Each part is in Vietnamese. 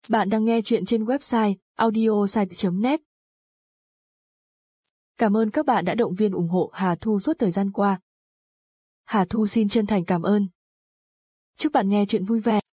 Bạn đang nghe chuyện trên website audiosite.net. Cảm ơn các bạn đã động viên ủng hộ Hà Thu suốt thời gian qua. Hà Thu xin chân thành cảm ơn. Chúc bạn nghe chuyện vui vẻ.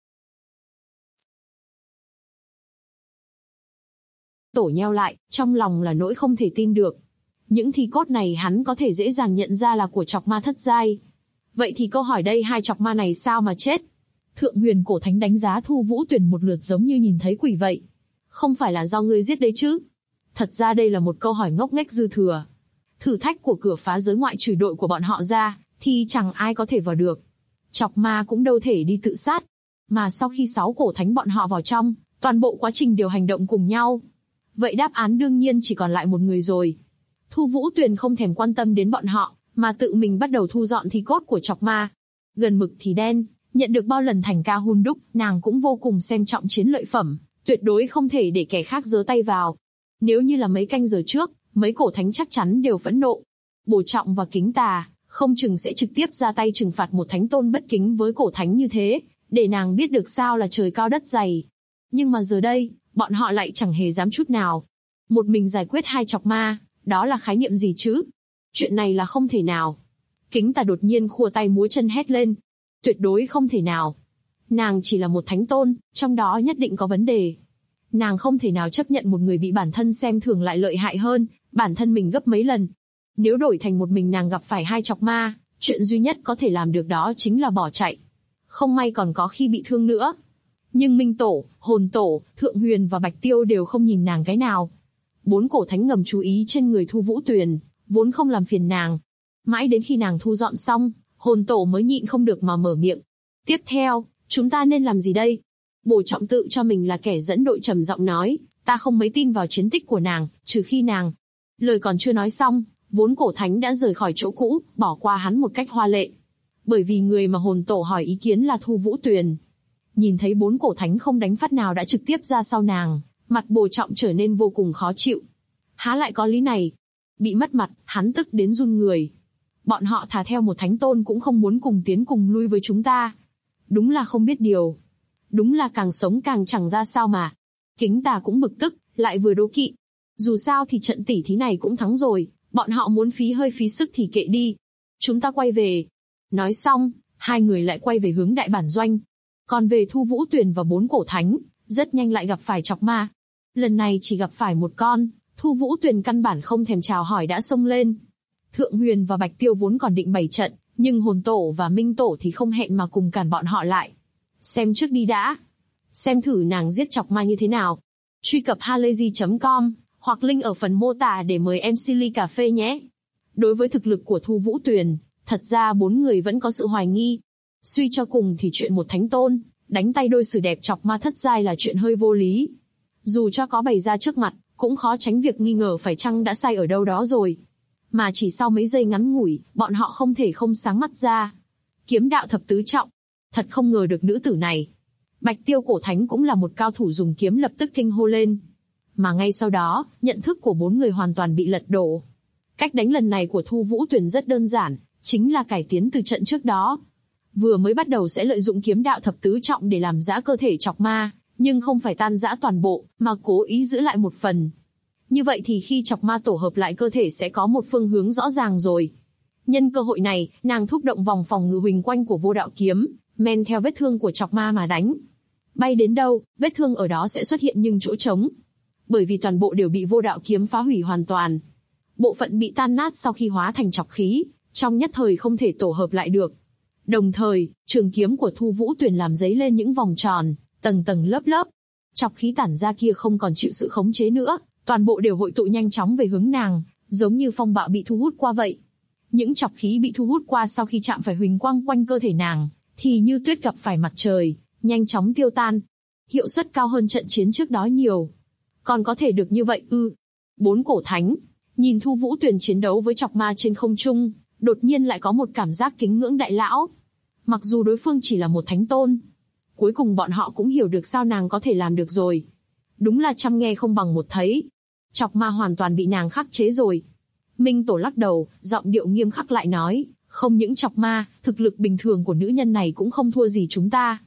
Tổ nheo lại, trong lòng là nỗi không thể tin được. Những thi cốt này hắn có thể dễ dàng nhận ra là của chọc ma thất giai. Vậy thì câu hỏi đây, hai chọc ma này sao mà chết? Thượng Huyền Cổ Thánh đánh giá Thu Vũ Tuyền một lượt giống như nhìn thấy quỷ vậy. Không phải là do ngươi giết đấy chứ? Thật ra đây là một câu hỏi ngốc nghếch dư thừa. Thử thách của cửa phá giới ngoại trừ đội của bọn họ ra, thì chẳng ai có thể vào được. Chọc ma cũng đâu thể đi tự sát. Mà sau khi 6 cổ thánh bọn họ vào trong, toàn bộ quá trình đều hành động cùng nhau. Vậy đáp án đương nhiên chỉ còn lại một người rồi. Thu Vũ Tuyền không thèm quan tâm đến bọn họ, mà tự mình bắt đầu thu dọn thi cốt của chọc ma. Gần mực thì đen, nhận được bao lần thành ca hun đúc, nàng cũng vô cùng xem trọng chiến lợi phẩm, tuyệt đối không thể để kẻ khác giơ tay vào. Nếu như là mấy canh giờ trước, mấy cổ thánh chắc chắn đều phẫn nộ. Bổ Trọng và Kính Tà, không chừng sẽ trực tiếp ra tay trừng phạt một thánh tôn bất kính với cổ thánh như thế, để nàng biết được sao là trời cao đất dày. Nhưng mà giờ đây, bọn họ lại chẳng hề dám chút nào. Một mình giải quyết hai chọc ma, đó là khái niệm gì chứ? Chuyện này là không thể nào. Kính Tà đột nhiên khua tay múa chân hét lên. Tuyệt đối không thể nào. Nàng chỉ là một thánh tôn, trong đó nhất định có vấn đề. Nàng không thể nào chấp nhận một người bị bản thân xem thường lại lợi hại hơn bản thân mình gấp mấy lần. Nếu đổi thành một mình nàng gặp phải hai chọc ma, chuyện duy nhất có thể làm được đó chính là bỏ chạy. Không may còn có khi bị thương nữa. Nhưng Minh Tổ, Hồn Tổ, Thượng Huyền và Bạch Tiêu đều không nhìn nàng cái nào. 4 cổ thánh ngầm chú ý trên người Thu Vũ Tuyền, vốn không làm phiền nàng. Mãi đến khi nàng thu dọn xong, Hồn Tổ mới nhịn không được mà mở miệng. Tiếp theo, chúng ta nên làm gì đây? Bổ Trọng tự cho mình là kẻ dẫn đội trầm giọng nói, ta không mấy tin vào chiến tích của nàng, trừ khi nàng. Lời còn chưa nói xong, 4 cổ thánh đã rời khỏi chỗ cũ, bỏ qua hắn một cách hoa lệ. Bởi vì người mà Hồn Tổ hỏi ý kiến là Thu Vũ Tuyền. Nhìn thấy 4 cổ thánh không đánh phát nào đã trực tiếp ra sau nàng, mặt Bổ Trọng trở nên vô cùng khó chịu. Há lại có lý này? Bị mất mặt, hắn tức đến run người. Bọn họ thà theo một thánh tôn cũng không muốn cùng tiến cùng lui với chúng ta. Đúng là không biết điều. Đúng là càng sống càng chẳng ra sao mà. Kính Tà cũng bực tức, lại vừa đố kỵ. Dù sao thì trận tỉ thí này cũng thắng rồi, bọn họ muốn phí hơi phí sức thì kệ đi. Chúng ta quay về. Nói xong, hai người lại quay về hướng đại bản doanh. Còn về Thu Vũ Tuyền và 4 cổ thánh, rất nhanh lại gặp phải chọc ma. Lần này chỉ gặp phải một con, Thu Vũ Tuyền căn bản không thèm chào hỏi đã xông lên. Thượng Huyền và Bạch Tiêu vốn còn định bày trận, nhưng Hồn Tổ và Minh Tổ thì không hẹn mà cùng cản bọn họ lại. Xem trước đi đã. Xem thử nàng giết chọc ma như thế nào. Truy cập halayzi.com, hoặc link ở phần mô tả để mời MC ly cà phê nhé. Đối với thực lực của Thu Vũ Tuyền, thật ra 4 người vẫn có sự hoài nghi. Suy cho cùng thì chuyện một thánh tôn, đánh tay đôi sử đẹp chọc ma thất giai là chuyện hơi vô lý. Dù cho có bày ra trước mặt, cũng khó tránh việc nghi ngờ phải chăng đã sai ở đâu đó rồi. Mà chỉ sau mấy giây ngắn ngủi, bọn họ không thể không sáng mắt ra. Kiếm đạo thập tứ trọng. Thật không ngờ được nữ tử này. Bạch Tiêu cổ thánh cũng là một cao thủ dùng kiếm lập tức kinh hô lên. Mà ngay sau đó, nhận thức của 4 người hoàn toàn bị lật đổ. Cách đánh lần này của Thu Vũ Tuyền rất đơn giản, chính là cải tiến từ trận trước đó. Vừa mới bắt đầu sẽ lợi dụng kiếm đạo thập tứ trọng để làm giã cơ thể chọc ma, nhưng không phải tan rã toàn bộ, mà cố ý giữ lại một phần. Như vậy thì khi chọc ma tổ hợp lại cơ thể sẽ có một phương hướng rõ ràng rồi. Nhân cơ hội này, nàng thúc động vòng phòng ngự huỳnh quanh của vô đạo kiếm, men theo vết thương của chọc ma mà đánh. Bay đến đâu, vết thương ở đó sẽ xuất hiện nhưng chỗ trống. Bởi vì toàn bộ đều bị vô đạo kiếm phá hủy hoàn toàn. Bộ phận bị tan nát sau khi hóa thành chọc khí, trong nhất thời không thể tổ hợp lại được. Đồng thời, trường kiếm của Thu Vũ Tuyền làm dấy lên những vòng tròn, tầng tầng lớp lớp. Chọc khí tản ra kia không còn chịu sự khống chế nữa, toàn bộ đều hội tụ nhanh chóng về hướng nàng, giống như phong bạo bị thu hút qua vậy. Những chọc khí bị thu hút qua sau khi chạm phải huỳnh quang quanh cơ thể nàng, thì như tuyết gặp phải mặt trời, nhanh chóng tiêu tan. Hiệu suất cao hơn trận chiến trước đó nhiều. Còn có thể được như vậy ư? 4 cổ thánh, nhìn Thu Vũ Tuyền chiến đấu với chọc ma trên không trung, đột nhiên lại có một cảm giác kính ngưỡng đại lão. Mặc dù đối phương chỉ là một thánh tôn, cuối cùng bọn họ cũng hiểu được sao nàng có thể làm được rồi. Đúng là chăm nghe không bằng một thấy. Chọc ma hoàn toàn bị nàng khắc chế rồi. Minh Tổ lắc đầu, giọng điệu nghiêm khắc lại nói, không những chọc ma, thực lực bình thường của nữ nhân này cũng không thua gì chúng ta.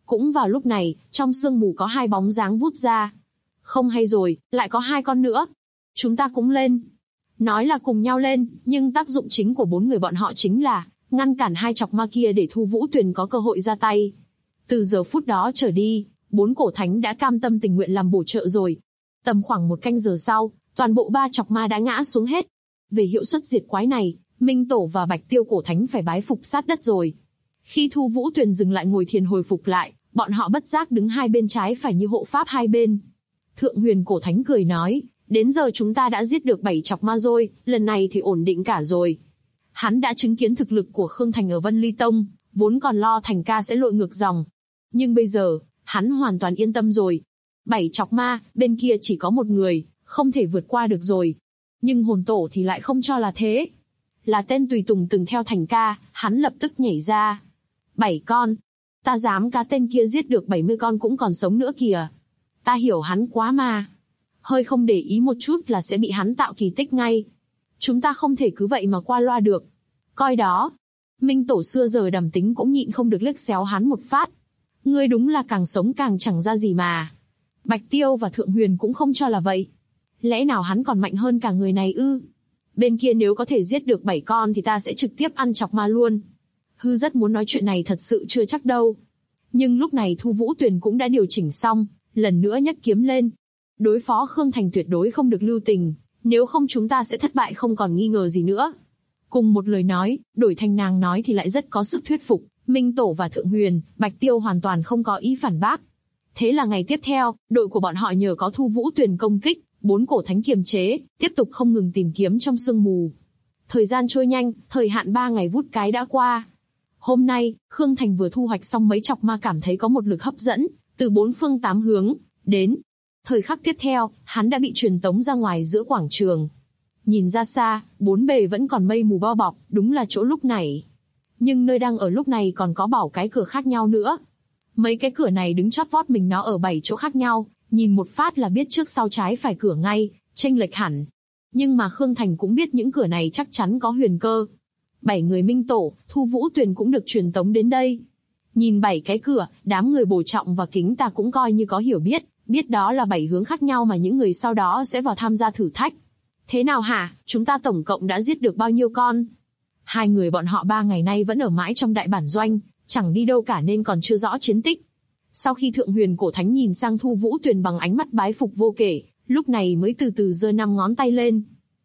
Cũng vào lúc này, trong sương mù có hai bóng dáng vút ra. Không hay rồi, lại có hai con nữa. Chúng ta cũng lên. Nói là cùng nhau lên, nhưng tác dụng chính của bốn người bọn họ chính là ngăn cản hai chọc ma kia để Thu Vũ Tuyền có cơ hội ra tay. Từ giờ phút đó trở đi, bốn cổ thánh đã cam tâm tình nguyện làm bổ trợ rồi. Tầm khoảng một canh giờ sau, toàn bộ ba chọc ma đã ngã xuống hết. Về hiệu suất diệt quái này, Minh Tổ và Bạch Tiêu cổ thánh phải bái phục sát đất rồi. Khi Thu Vũ Tuyền dừng lại ngồi thiền hồi phục lại, bọn họ bất giác đứng hai bên trái phải như hộ pháp hai bên. Thượng Huyền cổ thánh cười nói, đến giờ chúng ta đã giết được 7 chọc ma rồi, lần này thì ổn định cả rồi. Hắn đã chứng kiến thực lực của Khương Thành ở Vân Ly Tông, vốn còn lo Thành ca sẽ lội ngược dòng. Nhưng bây giờ, hắn hoàn toàn yên tâm rồi. 7 chọc ma, bên kia chỉ có một người, không thể vượt qua được rồi. Nhưng hồn tổ thì lại không cho là thế. Là tên tùy tùng từng theo Thành ca, hắn lập tức nhảy ra. 7 con. Ta dám cá tên kia giết được 70 con cũng còn sống nữa kìa. Ta hiểu hắn quá mà. Hơi không để ý một chút là sẽ bị hắn tạo kỳ tích ngay. Chúng ta không thể cứ vậy mà qua loa được. Coi đó. Minh Tổ xưa giờ đàm tính cũng nhịn không được liếc xéo hắn một phát. Ngươi đúng là càng sống càng chẳng ra gì mà. Bạch Tiêu và Thượng Huyền cũng không cho là vậy. Lẽ nào hắn còn mạnh hơn cả người này ư? Bên kia nếu có thể giết được 7 con thì ta sẽ trực tiếp ăn chọc ma luôn. Hư rất muốn nói chuyện này thật sự chưa chắc đâu. Nhưng lúc này Thu Vũ Tuyền cũng đã điều chỉnh xong, lần nữa nhấc kiếm lên. Đối phó Khương Thành tuyệt đối không được lưu tình, nếu không chúng ta sẽ thất bại không còn nghi ngờ gì nữa. Cùng một lời nói, đổi thành nàng nói thì lại rất có sức thuyết phục, Minh Tổ và Thượng Huyền, Bạch Tiêu hoàn toàn không có ý phản bác. Thế là ngày tiếp theo, đội của bọn họ nhờ có Thu Vũ Tuyền công kích, 4 cổ thánh kiềm chế, tiếp tục không ngừng tìm kiếm trong sương mù. Thời gian trôi nhanh, thời hạn 3 ngày vút cái đã qua. Hôm nay, Khương Thành vừa thu hoạch xong mấy chọc ma cảm thấy có một lực hấp dẫn, từ 4 phương 8 hướng, đến. Thời khắc tiếp theo, hắn đã bị truyền tống ra ngoài giữa quảng trường. Nhìn ra xa, bốn bề vẫn còn mây mù bao bọc, đúng là chỗ lúc này. Nhưng nơi đang ở lúc này còn có bảo cái cửa khác nhau nữa. Mấy cái cửa này đứng chót vót mình nó ở 7 chỗ khác nhau, nhìn một phát là biết trước sau trái phải cửa ngay, chênh lệch hẳn. Nhưng mà Khương Thành cũng biết những cửa này chắc chắn có huyền cơ. 7 người Minh Tổ, Thu Vũ Tuyền cũng được truyền tống đến đây. Nhìn 7 cái cửa, đám người Bồ Trọng và Kính Ta cũng coi như có hiểu biết đó là 7 hướng khác nhau mà những người sau đó sẽ vào tham gia thử thách. Thế nào hả, chúng ta tổng cộng đã giết được bao nhiêu con? Hai người bọn họ 3 ngày nay vẫn ở mãi trong đại bản doanh, chẳng đi đâu cả nên còn chưa rõ chiến tích. Sau khi Thượng Huyền cổ thánh nhìn sang Thu Vũ Tuyền bằng ánh mắt bái phục vô kể, lúc này mới từ từ giơ 5 ngón tay lên.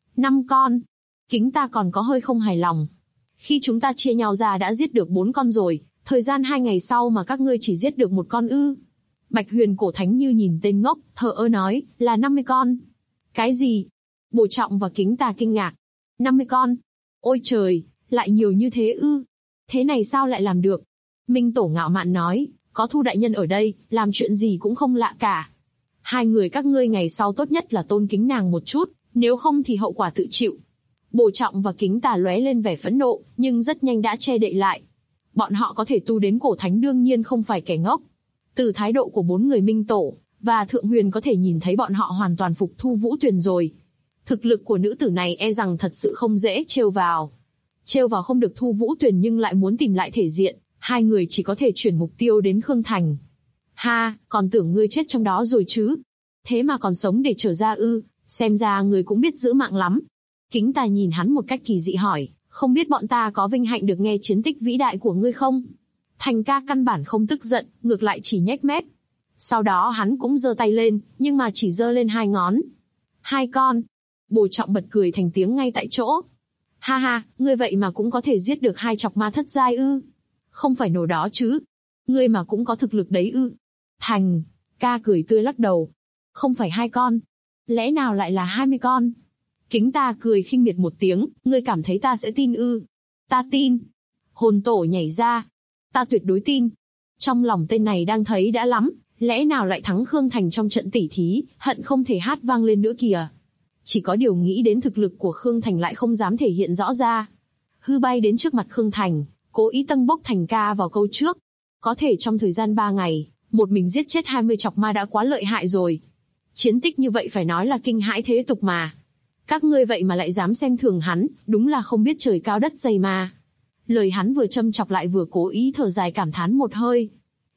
5 con. Kính Ta còn có hơi không hài lòng. Khi chúng ta chia nhau ra đã giết được 4 con rồi, thời gian 2 ngày sau mà các ngươi chỉ giết được 1 con ư? Bạch Huyền cổ thánh như nhìn tên ngốc, thờ ơ nói, là 50 con. Cái gì? Bồ Trọng và Kính Ta kinh ngạc. 50 con? Ôi trời, lại nhiều như thế ư? Thế này sao lại làm được? Minh Tổ ngạo mạn nói, có Thu đại nhân ở đây, làm chuyện gì cũng không lạ cả. Hai người các ngươi ngày sau tốt nhất là tôn kính nàng một chút, nếu không thì hậu quả tự chịu. Bồ Trọng và Kính Ta lóe lên vẻ phẫn nộ, nhưng rất nhanh đã che đậy lại. Bọn họ có thể tu đến cổ thánh đương nhiên không phải kẻ ngốc. Từ thái độ của 4 người Minh Tổ và Thượng Huyền có thể nhìn thấy bọn họ hoàn toàn phục Thu Vũ Tuyền rồi. Thực lực của nữ tử này e rằng thật sự không dễ trêu vào. Trêu vào không được Thu Vũ Tuyền nhưng lại muốn tìm lại thể diện, hai người chỉ có thể chuyển mục tiêu đến Khương Thành. Ha, còn tưởng ngươi chết trong đó rồi chứ? Thế mà còn sống để trở ra ư? Xem ra ngươi cũng biết giữ mạng lắm. Kính Ta nhìn hắn một cách kỳ dị hỏi, không biết bọn ta có vinh hạnh được nghe chiến tích vĩ đại của ngươi không? Thành ca căn bản không tức giận, ngược lại chỉ nhếch mép. Sau đó hắn cũng giơ tay lên, nhưng mà chỉ giơ lên 2 ngón. 2 con. Bồ Trọng bật cười thành tiếng ngay tại chỗ. Ha ha, ngươi vậy mà cũng có thể giết được 2 chọc ma thất giai ư? Không phải nổ đó chứ. Ngươi mà cũng có thực lực đấy ư? Thành ca cười tươi lắc đầu. Không phải 2 con. Lẽ nào lại là 20 con? Kính Ta cười khinh miệt một tiếng, ngươi cảm thấy ta sẽ tin ư? Ta tin. Hồn Tổ nhảy ra. Ta tuyệt đối tin. Trong lòng tên này đang thấy đã lắm, lẽ nào lại thắng Khương Thành trong trận tỉ thí, hận không thể hát vang lên nữa kìa. Chỉ có điều nghĩ đến thực lực của Khương Thành lại không dám thể hiện rõ ra. Hư bay đến trước mặt Khương Thành, cố ý tâng bốc Thành ca vào câu trước. Có thể trong thời gian 3 ngày, một mình giết chết 20 chọc ma đã quá lợi hại rồi. Chiến tích như vậy phải nói là kinh hãi thế tục mà. Các ngươi vậy mà lại dám xem thường hắn, đúng là không biết trời cao đất dày mà. Lời hắn vừa châm chọc lại vừa cố ý thở dài cảm thán một hơi.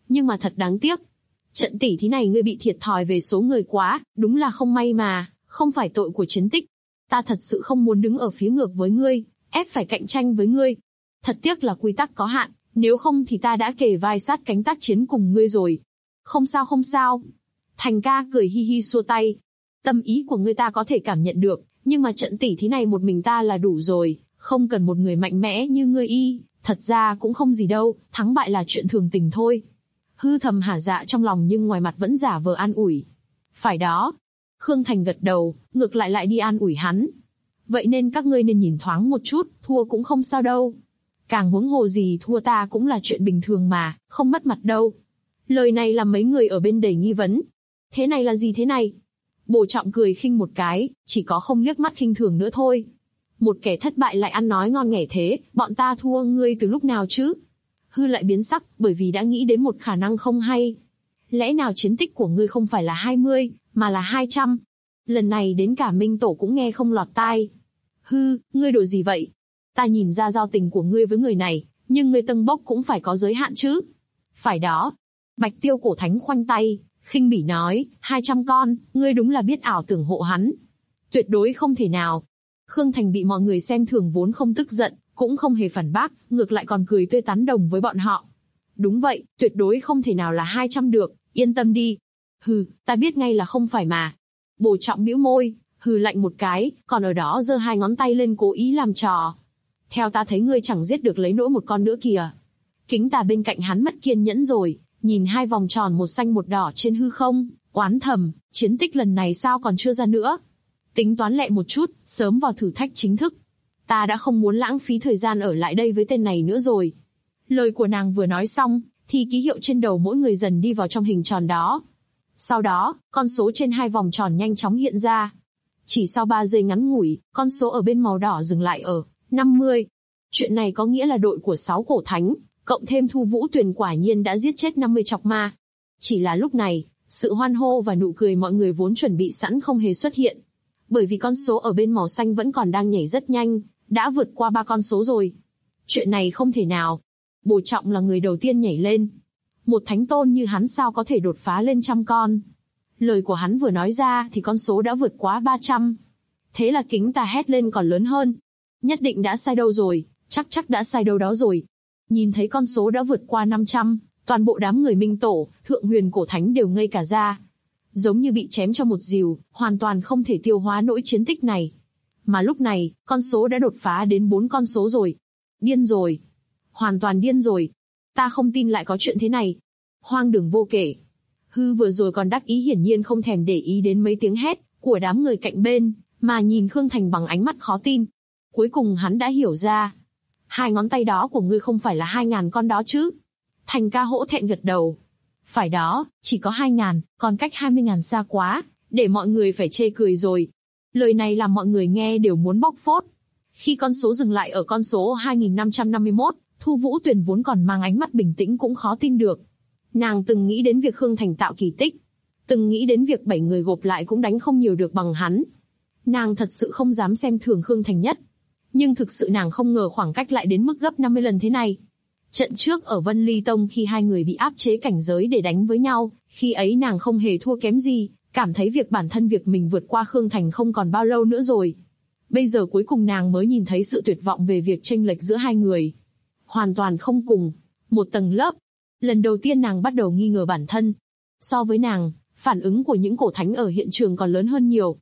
Nhưng mà thật đáng tiếc. Trận tỉ thí này ngươi bị thiệt thòi về số người quá, đúng là không may mà, không phải tội của chiến tích. Ta thật sự không muốn đứng ở phía ngược với ngươi, ép phải cạnh tranh với ngươi. Thật tiếc là quy tắc có hạn, nếu không thì ta đã kề vai sát cánh tác chiến cùng ngươi rồi. Không sao không sao. Thành ca cười hi hi xua tay. Tâm ý của ngươi ta có thể cảm nhận được, nhưng mà trận tỉ thí này một mình ta là đủ rồi, không cần một người mạnh mẽ như ngươi y. Thật ra cũng không gì đâu, thắng bại là chuyện thường tình thôi. Hư thầm hả dạ trong lòng nhưng ngoài mặt vẫn giả vờ an ủi. Phải đó. Khương Thành gật đầu, ngược lại đi an ủi hắn. Vậy nên các ngươi nên nhìn thoáng một chút, thua cũng không sao đâu. Càng huống hồ gì thua ta cũng là chuyện bình thường mà, không mất mặt đâu. Lời này làm mấy người ở bên đầy nghi vấn. Thế này là gì thế này? Bồ Trọng cười khinh một cái, chỉ có không liếc mắt khinh thường nữa thôi. Một kẻ thất bại lại ăn nói ngon nghẻ thế, bọn ta thua ngươi từ lúc nào chứ? Hư lại biến sắc, bởi vì đã nghĩ đến một khả năng không hay. Lẽ nào chiến tích của ngươi không phải là 20, mà là 200? Lần này đến cả Minh Tổ cũng nghe không lọt tai. Hư, ngươi đồ gì vậy? Ta nhìn ra giao tình của ngươi với người này, nhưng ngươi tâng bốc cũng phải có giới hạn chứ. Phải đó. Bạch Tiêu Cổ Thánh khoanh tay, khinh bỉ nói, 200 con, ngươi đúng là biết ảo tưởng hộ hắn. Tuyệt đối không thể nào. Khương Thành bị mọi người xem thường vốn không tức giận, cũng không hề phản bác, ngược lại còn cười tươi tán đồng với bọn họ. Đúng vậy, tuyệt đối không thể nào là 200 được, yên tâm đi. Hừ, ta biết ngay là không phải mà. Bồ Trọng bĩu môi, hừ lạnh một cái, còn ở đó giơ hai ngón tay lên cố ý làm trò. Theo ta thấy ngươi chẳng giết được lấy nỗi một con nữa kìa. Kính Tà bên cạnh hắn mất kiên nhẫn rồi, nhìn hai vòng tròn một xanh một đỏ trên hư không, oán thầm, chiến tích lần này sao còn chưa ra nữa. Tính toán lẹ một chút, sớm vào thử thách chính thức. Ta đã không muốn lãng phí thời gian ở lại đây với tên này nữa rồi. Lời của nàng vừa nói xong, thì ký hiệu trên đầu mỗi người dần đi vào trong hình tròn đó. Sau đó, con số trên hai vòng tròn nhanh chóng hiện ra. Chỉ sau 3 giây ngắn ngủi, con số ở bên màu đỏ dừng lại ở 50. Chuyện này có nghĩa là đội của 6 cổ thánh, cộng thêm Thu Vũ Tuyền quả nhiên đã giết chết 50 chọc ma. Chỉ là lúc này, sự hoan hô và nụ cười mọi người vốn chuẩn bị sẵn không hề xuất hiện. Bởi vì con số ở bên màu xanh vẫn còn đang nhảy rất nhanh, đã vượt qua 3 con số rồi. Chuyện này không thể nào. Bồ Trọng là người đầu tiên nhảy lên. Một thánh tôn như hắn sao có thể đột phá lên 100 con. Lời của hắn vừa nói ra thì con số đã vượt quá 300. Thế là Kính Tà hét lên còn lớn hơn. Nhất định đã sai đâu rồi, chắc đã sai đâu đó rồi. Nhìn thấy con số đã vượt qua 500, toàn bộ đám người Minh Tổ, Thượng Huyền Cổ Thánh đều ngây cả ra. Giống như bị chém cho một rìu, hoàn toàn không thể tiêu hóa nỗi chiến tích này. Mà lúc này, con số đã đột phá đến 4 con số rồi. Điên rồi. Hoàn toàn điên rồi. Ta không tin lại có chuyện thế này. Hoang đường vô kể. Hư vừa rồi còn đắc ý hiển nhiên không thèm để ý đến mấy tiếng hét của đám người cạnh bên, mà nhìn Khương Thành bằng ánh mắt khó tin. Cuối cùng hắn đã hiểu ra. Hai ngón tay đó của ngươi không phải là 2.000 con đó chứ? Thành ca hỗ thẹn gật đầu. Phải đó, chỉ có 2.000, còn cách 20.000 xa quá, để mọi người phải chê cười rồi. Lời này làm mọi người nghe đều muốn bóc phốt. Khi con số dừng lại ở con số 2551, Thu Vũ Tuyền vốn còn mang ánh mắt bình tĩnh cũng khó tin được. Nàng từng nghĩ đến việc Khương Thành tạo kỳ tích. Từng nghĩ đến việc 7 người gộp lại cũng đánh không nhiều được bằng hắn. Nàng thật sự không dám xem thường Khương Thành nhất. Nhưng thực sự nàng không ngờ khoảng cách lại đến mức gấp 50 lần thế này. Trận trước ở Vân Ly Tông khi hai người bị áp chế cảnh giới để đánh với nhau, khi ấy nàng không hề thua kém gì, cảm thấy bản thân mình vượt qua Khương Thành không còn bao lâu nữa rồi. Bây giờ cuối cùng nàng mới nhìn thấy sự tuyệt vọng về việc chênh lệch giữa hai người. Hoàn toàn không cùng một tầng lớp. Lần đầu tiên nàng bắt đầu nghi ngờ bản thân. So với nàng, phản ứng của những cổ thánh ở hiện trường còn lớn hơn nhiều.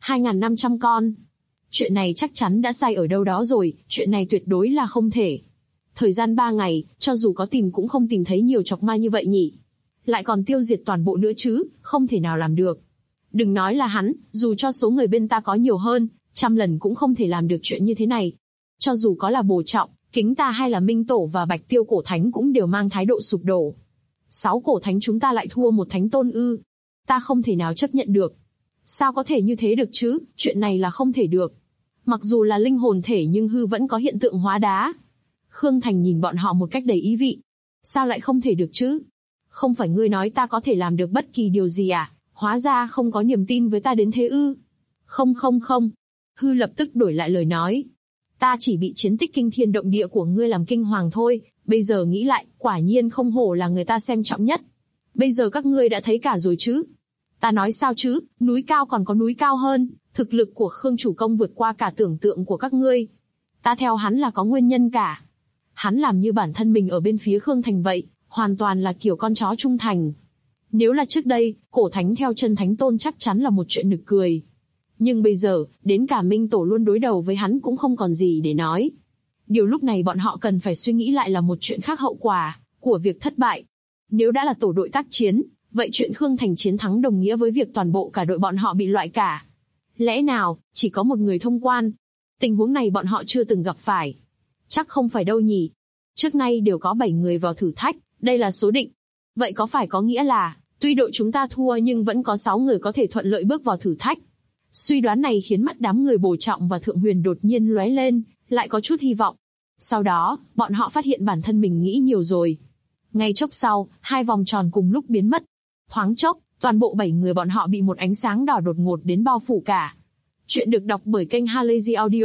2.500 con. Chuyện này chắc chắn đã sai ở đâu đó rồi, chuyện này tuyệt đối là không thể. Thời gian 3 ngày, cho dù có tìm cũng không tìm thấy nhiều chọc ma như vậy nhỉ. Lại còn tiêu diệt toàn bộ nữa chứ, không thể nào làm được. Đừng nói là hắn, dù cho số người bên ta có nhiều hơn, 100 lần cũng không thể làm được chuyện như thế này. Cho dù có là Bồ Trọng, Kính Ta hay là Minh Tổ và Bạch Tiêu Cổ Thánh cũng đều mang thái độ sụp đổ. 6 cổ thánh chúng ta lại thua một thánh tôn ư? Ta không thể nào chấp nhận được. Sao có thể như thế được chứ, chuyện này là không thể được. Mặc dù là linh hồn thể nhưng hư vẫn có hiện tượng hóa đá. Khương Thành nhìn bọn họ một cách đầy ý vị. Sao lại không thể được chứ? Không phải ngươi nói ta có thể làm được bất kỳ điều gì à? Hóa ra không có niềm tin với ta đến thế ư? Không. Hư lập tức đổi lại lời nói. Ta chỉ bị chiến tích kinh thiên động địa của ngươi làm kinh hoàng thôi, Bây giờ nghĩ lại, quả nhiên không hổ là người ta xem trọng nhất. Bây giờ các ngươi đã thấy cả rồi chứ? Ta nói sao chứ, núi cao còn có núi cao hơn, thực lực của Khương chủ công vượt qua cả tưởng tượng của các ngươi. Ta theo hắn là có nguyên nhân cả. Hắn làm như bản thân mình ở bên phía Khương Thành vậy, hoàn toàn là kiểu con chó trung thành. Nếu là trước đây, cổ thánh theo chân thánh tôn chắc chắn là một chuyện nực cười. Nhưng bây giờ, đến cả Minh Tổ luôn đối đầu với hắn cũng không còn gì để nói. Điều lúc này bọn họ cần phải suy nghĩ lại là một chuyện khác, hậu quả của việc thất bại. Nếu đã là tổ đội tác chiến, vậy chuyện Khương Thành chiến thắng đồng nghĩa với việc toàn bộ cả đội bọn họ bị loại cả. Lẽ nào, chỉ có một người thông quan? Tình huống này bọn họ chưa từng gặp phải. Chắc không phải đâu nhỉ. Trước nay đều có 7 người vào thử thách, đây là số định. Vậy có phải có nghĩa là, tuy đội chúng ta thua nhưng vẫn có 6 người có thể thuận lợi bước vào thử thách? Suy đoán này khiến mắt đám người Bồ Trọng và Thượng Huyền đột nhiên lóe lên, lại có chút hy vọng. Sau đó, bọn họ phát hiện bản thân mình nghĩ nhiều rồi. Ngay chốc sau, 2 vòng tròn cùng lúc biến mất. Thoáng chốc, toàn bộ 7 người bọn họ bị một ánh sáng đỏ đột ngột đến bao phủ cả. Chuyện được đọc bởi kênh Halazy Audio.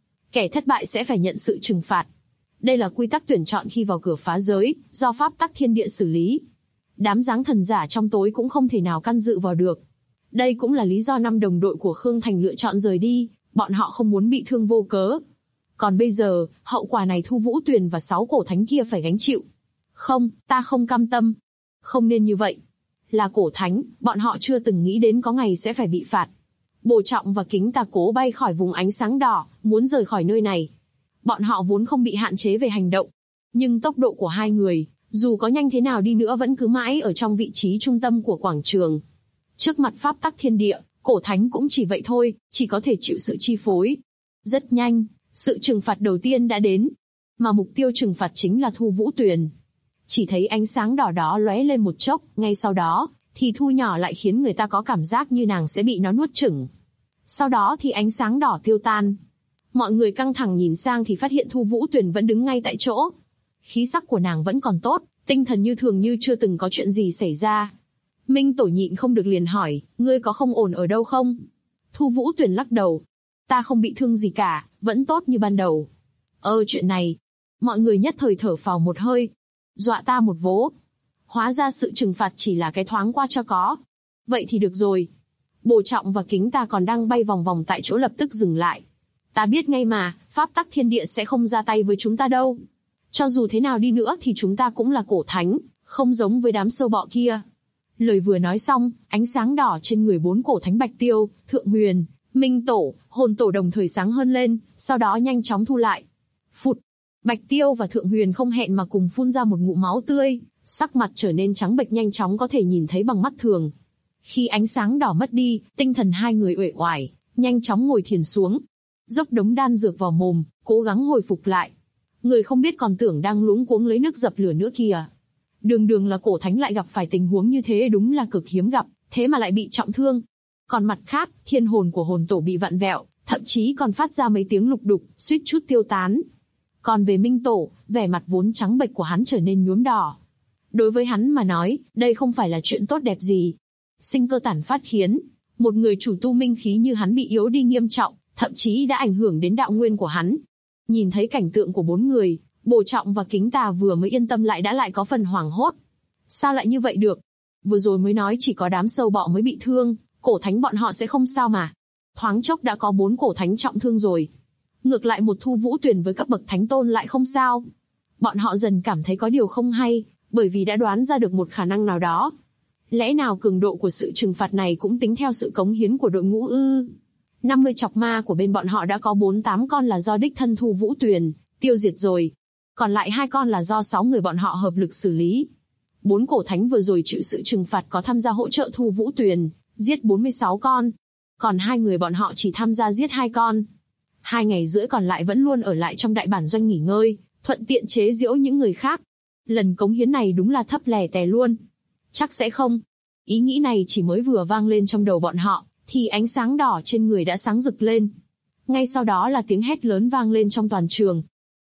Kẻ thất bại sẽ phải nhận sự trừng phạt. Đây là quy tắc tuyển chọn khi vào cửa phá giới, do pháp tắc thiên địa xử lý. Đám giáng thần giả trong tối cũng không thể nào can dự vào được. Đây cũng là lý do 5 đồng đội của Khương Thành lựa chọn rời đi, bọn họ không muốn bị thương vô cớ. Còn bây giờ, hậu quả này Thu Vũ Tuyền và 6 cổ thánh kia phải gánh chịu. Không, ta không cam tâm. Không nên như vậy. Là cổ thánh, bọn họ chưa từng nghĩ đến có ngày sẽ phải bị phạt. Bồ Trọng và Kính Tà cố bay khỏi vùng ánh sáng đỏ, muốn rời khỏi nơi này. Bọn họ vốn không bị hạn chế về hành động. Nhưng tốc độ của hai người, dù có nhanh thế nào đi nữa vẫn cứ mãi ở trong vị trí trung tâm của quảng trường. Trước mặt pháp tắc thiên địa, cổ thánh cũng chỉ vậy thôi, chỉ có thể chịu sự chi phối. Rất nhanh, sự trừng phạt đầu tiên đã đến. Mà mục tiêu trừng phạt chính là Thu Vũ Tuyền. Chỉ thấy ánh sáng đỏ đó lóe lên một chốc, ngay sau đó, thì thu nhỏ lại khiến người ta có cảm giác như nàng sẽ bị nó nuốt chửng. Sau đó thì ánh sáng đỏ tiêu tan. Mọi người căng thẳng nhìn sang thì phát hiện Thu Vũ Tuyền vẫn đứng ngay tại chỗ. Khí sắc của nàng vẫn còn tốt, tinh thần như thường như chưa từng có chuyện gì xảy ra. Minh Tổ nhịn không được liền hỏi, ngươi có không ổn ở đâu không? Thu Vũ Tuyền lắc đầu. Ta không bị thương gì cả, vẫn tốt như ban đầu. Chuyện này. Mọi người nhất thời thở phào một hơi. Dọa ta một vố. Hóa ra sự trừng phạt chỉ là cái thoáng qua cho có. Vậy thì được rồi. Bồ Trọng và Kính Tà còn đang bay vòng vòng tại chỗ lập tức dừng lại. Ta biết ngay mà, pháp tắc thiên địa sẽ không ra tay với chúng ta đâu. Cho dù thế nào đi nữa thì chúng ta cũng là cổ thánh, không giống với đám sâu bọ kia. Lời vừa nói xong, ánh sáng đỏ trên người 4 cổ thánh Bạch Tiêu, Thượng Huyền, Minh Tổ, Hồn Tổ đồng thời sáng hơn lên, sau đó nhanh chóng thu lại. Phụt! Bạch Tiêu và Thượng Huyền không hẹn mà cùng phun ra một ngụm máu tươi, sắc mặt trở nên trắng bệch nhanh chóng có thể nhìn thấy bằng mắt thường. Khi ánh sáng đỏ mất đi, tinh thần hai người uể oải, nhanh chóng ngồi thiền xuống. Dốc đống đan dược vào mồm, cố gắng hồi phục lại. Người không biết còn tưởng đang luống cuống lấy nước dập lửa nữa kìa. Đường là cổ thánh lại gặp phải tình huống như thế đúng là cực hiếm gặp, thế mà lại bị trọng thương. Còn mặt khác, thiên hồn của Hồn Tổ bị vặn vẹo, thậm chí còn phát ra mấy tiếng lục đục, suýt chút tiêu tán. Còn về Minh Tổ, vẻ mặt vốn trắng bệch của hắn trở nên nhuốm đỏ. Đối với hắn mà nói, đây không phải là chuyện tốt đẹp gì. Sinh cơ tản phát khiến một người chủ tu minh khí như hắn bị yếu đi nghiêm trọng, thậm chí đã ảnh hưởng đến đạo nguyên của hắn. Nhìn thấy cảnh tượng của 4 người, Bồ Trọng và Kính Tà vừa mới yên tâm lại có phần hoảng hốt. Sao lại như vậy được? Vừa rồi mới nói chỉ có đám sâu bọ mới bị thương, cổ thánh bọn họ sẽ không sao mà. Thoáng chốc đã có 4 cổ thánh trọng thương rồi. Ngược lại một Thu Vũ Tuyền với cấp bậc thánh tôn lại không sao. Bọn họ dần cảm thấy có điều không hay, bởi vì đã đoán ra được một khả năng nào đó. Lẽ nào cường độ của sự trừng phạt này cũng tính theo sự cống hiến của đội ngũ ư? 50 chọc ma của bên bọn họ đã có 48 con là do đích thân Thu Vũ Tuyền tiêu diệt rồi. Còn lại 2 con là do 6 người bọn họ hợp lực xử lý. 4 cổ thánh vừa rồi chịu sự trừng phạt có tham gia hỗ trợ Thu Vũ Tuyền, giết 46 con. Còn 2 người bọn họ chỉ tham gia giết 2 con. 2 ngày rưỡi còn lại vẫn luôn ở lại trong đại bản doanh nghỉ ngơi, thuận tiện chế giễu những người khác. Lần cống hiến này đúng là thấp lè tè luôn. Chắc sẽ không. Ý nghĩ này chỉ mới vừa vang lên trong đầu bọn họ, thì ánh sáng đỏ trên người đã sáng rực lên. Ngay sau đó là tiếng hét lớn vang lên trong toàn trường.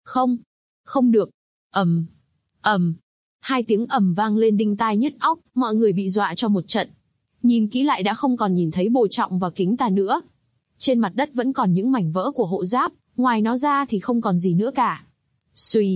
Không được. Ầm. 2 tiếng ầm vang lên đinh tai nhức óc, mọi người bị dọa cho một trận. Nhìn kỹ lại đã không còn nhìn thấy Bồ Trọng và Kính Tà nữa. Trên mặt đất vẫn còn những mảnh vỡ của hộ giáp, ngoài nó ra thì không còn gì nữa cả. Xuy.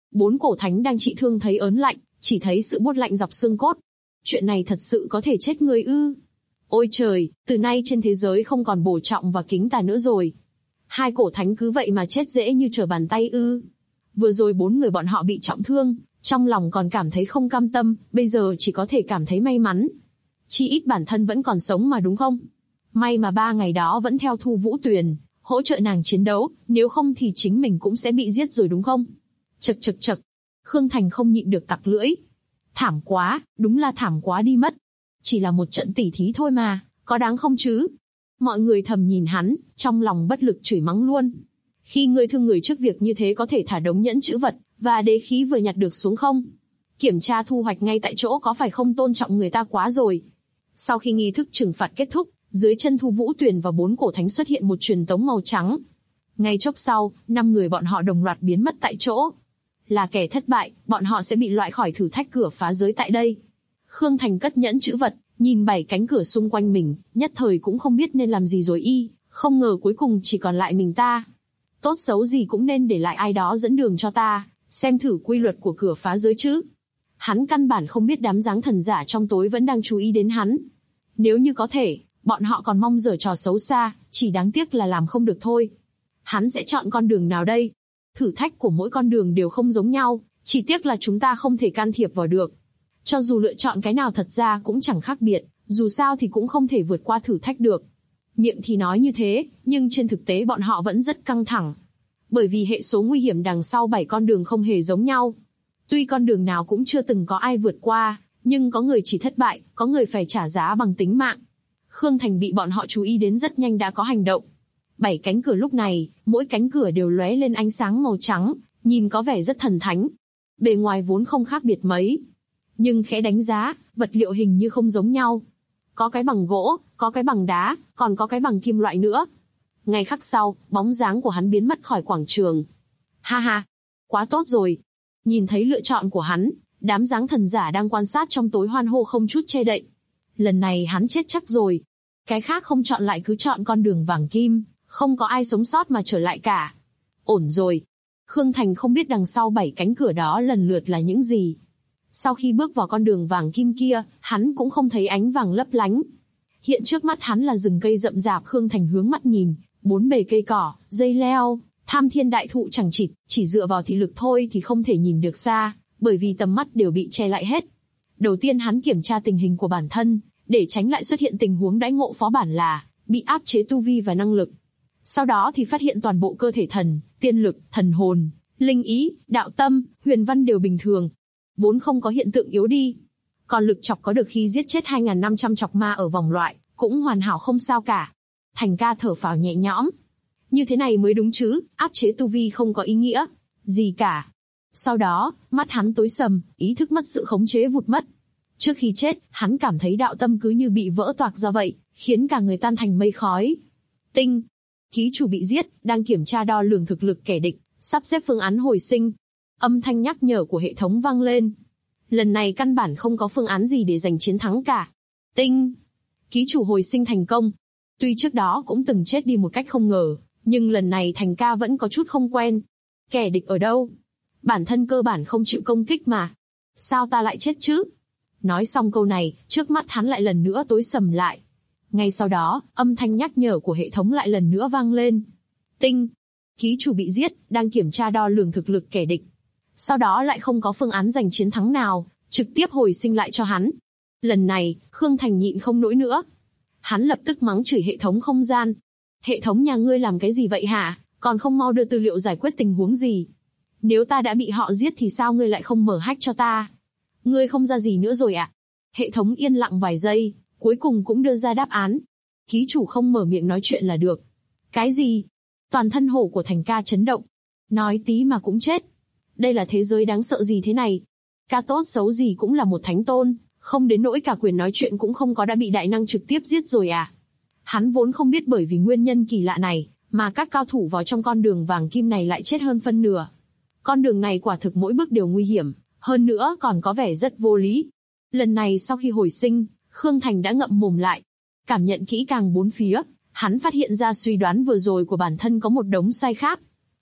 4 cổ thánh đang trị thương thấy ớn lạnh, chỉ thấy sự buốt lạnh dọc xương cốt. Chuyện này thật sự có thể chết người ư? Ôi trời, từ nay trên thế giới không còn bổ trọng và kính tà nữa rồi. 2 cổ thánh cứ vậy mà chết dễ như trở bàn tay ư? Vừa rồi 4 người bọn họ bị trọng thương, trong lòng còn cảm thấy không cam tâm, bây giờ chỉ có thể cảm thấy may mắn. Chỉ ít bản thân vẫn còn sống mà đúng không? May mà 3 ngày đó vẫn theo Thu Vũ Tuyền, hỗ trợ nàng chiến đấu, nếu không thì chính mình cũng sẽ bị giết rồi đúng không? Chậc chậc chậc. Khương Thành không nhịn được tặc lưỡi. Thảm quá, đúng là thảm quá đi mất. Chỉ là một trận tỉ thí thôi mà, có đáng không chứ? Mọi người thầm nhìn hắn, trong lòng bất lực chửi mắng luôn. Khi ngươi thương người trước việc như thế có thể thả đống nhẫn chữ vật, và đế khí vừa nhặt được xuống không? Kiểm tra thu hoạch ngay tại chỗ có phải không tôn trọng người ta quá rồi? Sau khi nghi thức trừng phạt kết thúc, dưới chân Thu Vũ Tuyền và 4 cổ thánh xuất hiện một truyền tống màu trắng. Ngay chốc sau, 5 người bọn họ đồng loạt biến mất tại chỗ. Là kẻ thất bại, bọn họ sẽ bị loại khỏi thử thách cửa phá giới tại đây. Khương Thành cất nhẫn chữ vật, nhìn 7 cánh cửa xung quanh mình, nhất thời cũng không biết nên làm gì rồi không ngờ cuối cùng chỉ còn lại mình ta. Tốt xấu gì cũng nên để lại ai đó dẫn đường cho ta, xem thử quy luật của cửa phá giới chứ. Hắn căn bản không biết đám dáng thần giả trong tối vẫn đang chú ý đến hắn. Nếu như có thể, bọn họ còn mong giở trò xấu xa, chỉ đáng tiếc là làm không được thôi. Hắn sẽ chọn con đường nào đây? Thử thách của mỗi con đường đều không giống nhau, chỉ tiếc là chúng ta không thể can thiệp vào được. Cho dù lựa chọn cái nào thật ra cũng chẳng khác biệt, dù sao thì cũng không thể vượt qua thử thách được. Miệng thì nói như thế, nhưng trên thực tế bọn họ vẫn rất căng thẳng. Bởi vì hệ số nguy hiểm đằng sau 7 con đường không hề giống nhau. Tuy con đường nào cũng chưa từng có ai vượt qua, nhưng có người chỉ thất bại, có người phải trả giá bằng tính mạng. Khương Thành bị bọn họ chú ý đến rất nhanh đã có hành động. 7 cánh cửa lúc này, mỗi cánh cửa đều lóe lên ánh sáng màu trắng, nhìn có vẻ rất thần thánh. Bề ngoài vốn không khác biệt mấy. Nhưng khẽ đánh giá, vật liệu hình như không giống nhau. Có cái bằng gỗ, có cái bằng đá, còn có cái bằng kim loại nữa. Ngay khắc sau, bóng dáng của hắn biến mất khỏi quảng trường. Ha ha, quá tốt rồi. Nhìn thấy lựa chọn của hắn, đám dáng thần giả đang quan sát trong tối hoan hô không chút che đậy. Lần này hắn chết chắc rồi. Cái khác không chọn lại cứ chọn con đường vàng kim, không có ai sống sót mà trở lại cả. Ổn rồi. Khương Thành không biết đằng sau 7 cánh cửa đó lần lượt là những gì. Sau khi bước vào con đường vàng kim kia, hắn cũng không thấy ánh vàng lấp lánh. Hiện trước mắt hắn là rừng cây rậm rạp. Khương Thành hướng mắt nhìn, 4 bề cây cỏ, dây leo, tham thiên đại thụ chẳng chịt, chỉ dựa vào thị lực thôi thì không thể nhìn được xa, bởi vì tầm mắt đều bị che lại hết. Đầu tiên hắn kiểm tra tình hình của bản thân, để tránh lại xuất hiện tình huống đãi ngộ phó bản là bị áp chế tu vi và năng lực. Sau đó thì phát hiện toàn bộ cơ thể thần, tiên lực, thần hồn, linh ý, đạo tâm, huyền văn đều bình thường, vốn không có hiện tượng yếu đi. Còn lực chọc có được khi giết chết 2.500 chọc ma ở vòng loại, cũng hoàn hảo không sao cả. Thành ca thở phào nhẹ nhõm. Như thế này mới đúng chứ, áp chế tu vi không có ý nghĩa gì cả. Sau đó, mắt hắn tối sầm, ý thức mất sự khống chế vụt mất. Trước khi chết, hắn cảm thấy đạo tâm cứ như bị vỡ toạc ra vậy, khiến cả người tan thành mây khói. Tinh. Ký chủ bị giết, đang kiểm tra đo lường thực lực kẻ địch, sắp xếp phương án hồi sinh. Âm thanh nhắc nhở của hệ thống vang lên. Lần này căn bản không có phương án gì để giành chiến thắng cả. Tinh. Ký chủ hồi sinh thành công. Tuy trước đó cũng từng chết đi một cách không ngờ, nhưng lần này Thành ca vẫn có chút không quen. Kẻ địch ở đâu? Bản thân cơ bản không chịu công kích mà. Sao ta lại chết chứ? Nói xong câu này, trước mắt hắn lại lần nữa tối sầm lại. Ngay sau đó, âm thanh nhắc nhở của hệ thống lại lần nữa vang lên. Tinh. Ký chủ bị giết, đang kiểm tra đo lường thực lực kẻ địch. Sau đó lại không có phương án giành chiến thắng nào, trực tiếp hồi sinh lại cho hắn. Lần này, Khương Thành nhịn không nổi nữa. Hắn lập tức mắng chửi hệ thống không gian. Hệ thống nhà ngươi làm cái gì vậy hả? Còn không mau đưa tư liệu giải quyết tình huống gì? Nếu ta đã bị họ giết thì sao ngươi lại không mở hack cho ta? Ngươi không ra gì nữa rồi ạ? Hệ thống yên lặng vài giây, cuối cùng cũng đưa ra đáp án. Ký chủ không mở miệng nói chuyện là được. Cái gì? Toàn thân hổ của Thành ca chấn động. Nói tí mà cũng chết. Đây là thế giới đáng sợ gì thế này? Ca tốt xấu gì cũng là một thánh tôn, không đến nỗi cả quyền nói chuyện cũng không có đã bị đại năng trực tiếp giết rồi à? Hắn vốn không biết bởi vì nguyên nhân kỳ lạ này, mà các cao thủ vào trong con đường vàng kim này lại chết hơn phân nửa. Con đường này quả thực mỗi bước đều nguy hiểm, hơn nữa còn có vẻ rất vô lý. Lần này sau khi hồi sinh, Khương Thành đã ngậm mồm lại. Cảm nhận kỹ càng bốn phía, hắn phát hiện ra suy đoán vừa rồi của bản thân có một đống sai khác.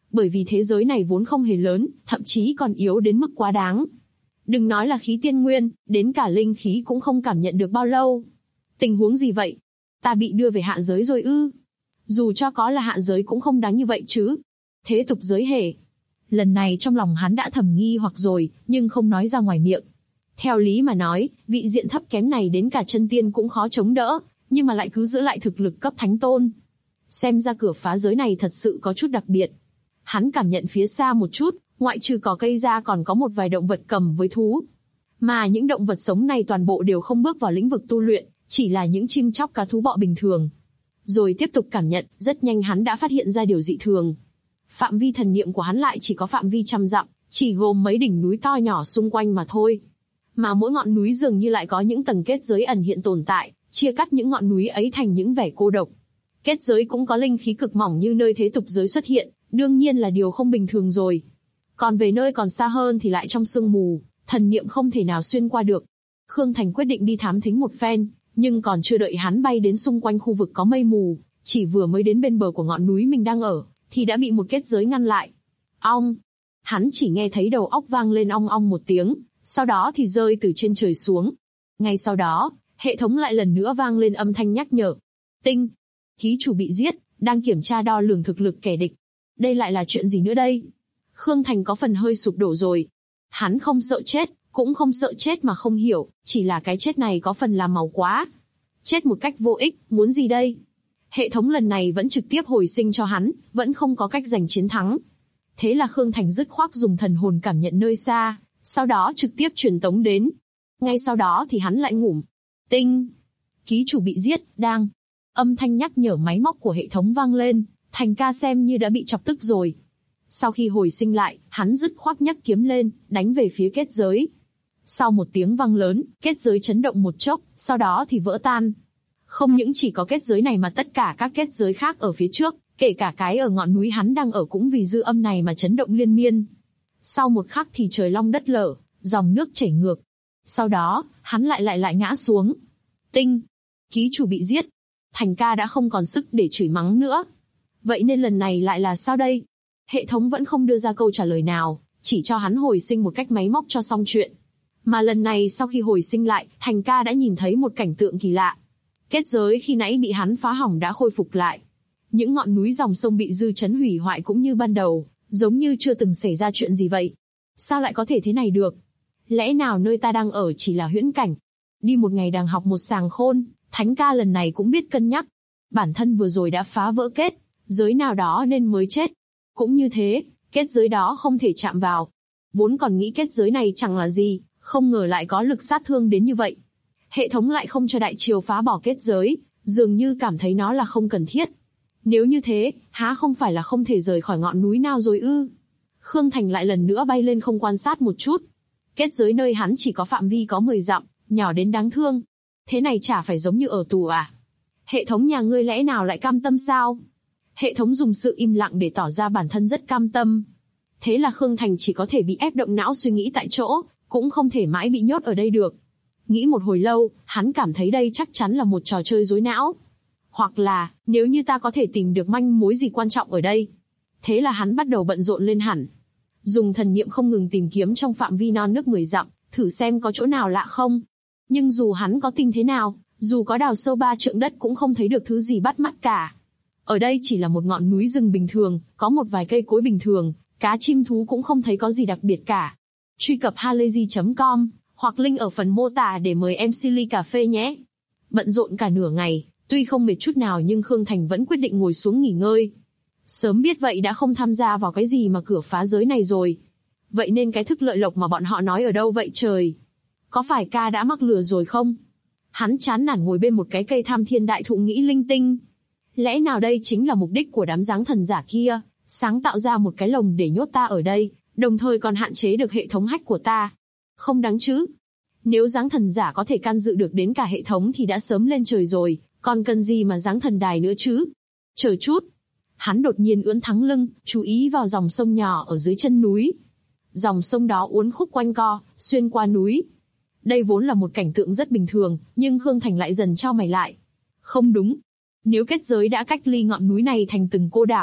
Bởi vì thế giới này vốn không hề lớn, thậm chí còn yếu đến mức quá đáng. Đừng nói là khí tiên nguyên, đến cả linh khí cũng không cảm nhận được bao lâu. Tình huống gì vậy? Ta bị đưa về hạ giới rồi ư? Dù cho có là hạ giới cũng không đáng như vậy chứ. Thế tục giới hề. Lần này trong lòng hắn đã thầm nghi hoặc rồi, nhưng không nói ra ngoài miệng. Theo lý mà nói, vị diện thấp kém này đến cả chân tiên cũng khó chống đỡ, nhưng mà lại cứ giữ lại thực lực cấp thánh tôn. Xem ra cửa phá giới này thật sự có chút đặc biệt. Hắn cảm nhận phía xa một chút, ngoại trừ cỏ cây ra còn có một vài động vật cầm với thú. Mà những động vật sống này toàn bộ đều không bước vào lĩnh vực tu luyện, chỉ là những chim chóc cá thú bọ bình thường. Rồi tiếp tục cảm nhận, rất nhanh hắn đã phát hiện ra điều dị thường. Phạm vi thần niệm của hắn lại chỉ có phạm vi trăm dặm, chỉ gồm mấy đỉnh núi to nhỏ xung quanh mà thôi. Mà mỗi ngọn núi dường như lại có những tầng kết giới ẩn hiện tồn tại, chia cắt những ngọn núi ấy thành những vẻ cô độc. Kết giới cũng có linh khí cực mỏng như nơi thế tục giới xuất hiện, đương nhiên là điều không bình thường rồi. Còn về nơi còn xa hơn thì lại trong sương mù, thần niệm không thể nào xuyên qua được. Khương Thành quyết định đi thám thính một phen, nhưng còn chưa đợi hắn bay đến xung quanh khu vực có mây mù, chỉ vừa mới đến bên bờ của ngọn núi mình đang ở, thì đã bị một kết giới ngăn lại. Ong! Hắn chỉ nghe thấy đầu óc vang lên ong ong một tiếng, sau đó thì rơi từ trên trời xuống. Ngay sau đó, hệ thống lại lần nữa vang lên âm thanh nhắc nhở. Tinh! Ký chủ bị giết, đang kiểm tra đo lường thực lực kẻ địch. Đây lại là chuyện gì nữa đây? Khương Thành có phần hơi sụp đổ rồi. Hắn không sợ chết, cũng không sợ chết mà không hiểu, chỉ là cái chết này có phần làm màu quá. Chết một cách vô ích, muốn gì đây? Hệ thống lần này vẫn trực tiếp hồi sinh cho hắn, vẫn không có cách giành chiến thắng. Thế là Khương Thành dứt khoát dùng thần hồn cảm nhận nơi xa, sau đó trực tiếp truyền tống đến. Ngay sau đó thì hắn lại ngủm. Tinh! Ký chủ bị giết, đang. Âm thanh nhắc nhở máy móc của hệ thống vang lên, Thành ca xem như đã bị chọc tức rồi. Sau khi hồi sinh lại, hắn dứt khoát nhấc kiếm lên, đánh về phía kết giới. Sau một tiếng vang lớn, kết giới chấn động một chốc, sau đó thì vỡ tan. Không những chỉ có kết giới này mà tất cả các kết giới khác ở phía trước, kể cả cái ở ngọn núi hắn đang ở cũng vì dư âm này mà chấn động liên miên. Sau một khắc thì trời long đất lở, dòng nước chảy ngược. Sau đó, hắn lại ngã xuống. Tinh! Ký chủ bị giết. Thành ca đã không còn sức để chửi mắng nữa. Vậy nên lần này lại là sao đây? Hệ thống vẫn không đưa ra câu trả lời nào, chỉ cho hắn hồi sinh một cách máy móc cho xong chuyện. Mà lần này sau khi hồi sinh lại, Thành ca đã nhìn thấy một cảnh tượng kỳ lạ. Kết giới khi nãy bị hắn phá hỏng đã khôi phục lại. Những ngọn núi dòng sông bị dư chấn hủy hoại cũng như ban đầu, giống như chưa từng xảy ra chuyện gì vậy. Sao lại có thể thế này được? Lẽ nào nơi ta đang ở chỉ là huyễn cảnh? Đi một ngày đàng học một sàng khôn, Thánh ca lần này cũng biết cân nhắc. Bản thân vừa rồi đã phá vỡ kết giới nào đó nên mới chết. Cũng như thế, kết giới đó không thể chạm vào. Vốn còn nghĩ kết giới này chẳng là gì, không ngờ lại có lực sát thương đến như vậy. Hệ thống lại không cho đại triều phá bỏ kết giới, dường như cảm thấy nó là không cần thiết. Nếu như thế, há không phải là không thể rời khỏi ngọn núi nào rồi ư? Khương Thành lại lần nữa bay lên không quan sát một chút. Kết giới nơi hắn chỉ có phạm vi có 10 dặm, nhỏ đến đáng thương. Thế này chả phải giống như ở tù à? Hệ thống nhà ngươi lẽ nào lại cam tâm sao? Hệ thống dùng sự im lặng để tỏ ra bản thân rất cam tâm. Thế là Khương Thành chỉ có thể bị ép động não suy nghĩ tại chỗ, cũng không thể mãi bị nhốt ở đây được. Nghĩ một hồi lâu, hắn cảm thấy đây chắc chắn là một trò chơi rối não. Hoặc là, nếu như ta có thể tìm được manh mối gì quan trọng ở đây. Thế là hắn bắt đầu bận rộn lên hẳn. Dùng thần niệm không ngừng tìm kiếm trong phạm vi non nước 10 dặm, thử xem có chỗ nào lạ không. Nhưng dù hắn có tìm thế nào, dù có đào sâu 3 trượng đất cũng không thấy được thứ gì bắt mắt cả. Ở đây chỉ là một ngọn núi rừng bình thường, có một vài cây cối bình thường, cá chim thú cũng không thấy có gì đặc biệt cả. Truy cập halayzi.com, hoặc link ở phần mô tả để mời em ly cà phê nhé. Bận rộn cả nửa ngày, tuy không mệt chút nào nhưng Khương Thành vẫn quyết định ngồi xuống nghỉ ngơi. Sớm biết vậy đã không tham gia vào cái gì mà cửa phá giới này rồi. Vậy nên cái thức lợi lộc mà bọn họ nói ở đâu vậy trời? Có phải ca đã mắc lừa rồi không? Hắn chán nản ngồi bên một cái cây tham thiên đại thụ nghĩ linh tinh. Lẽ nào đây chính là mục đích của đám giáng thần giả kia, sáng tạo ra một cái lồng để nhốt ta ở đây, đồng thời còn hạn chế được hệ thống hack của ta? Không đáng chứ. Nếu giáng thần giả có thể can dự được đến cả hệ thống thì đã sớm lên trời rồi, còn cần gì mà giáng thần đài nữa chứ? Chờ chút. Hắn đột nhiên ưỡn thẳng lưng, chú ý vào dòng sông nhỏ ở dưới chân núi. Dòng sông đó uốn khúc quanh co, xuyên qua núi. Đây vốn là một cảnh tượng rất bình thường, nhưng Khương Thành lại dần chau mày lại. Không đúng. Nếu kết giới đã cách ly ngọn núi này thành từng cô đảo,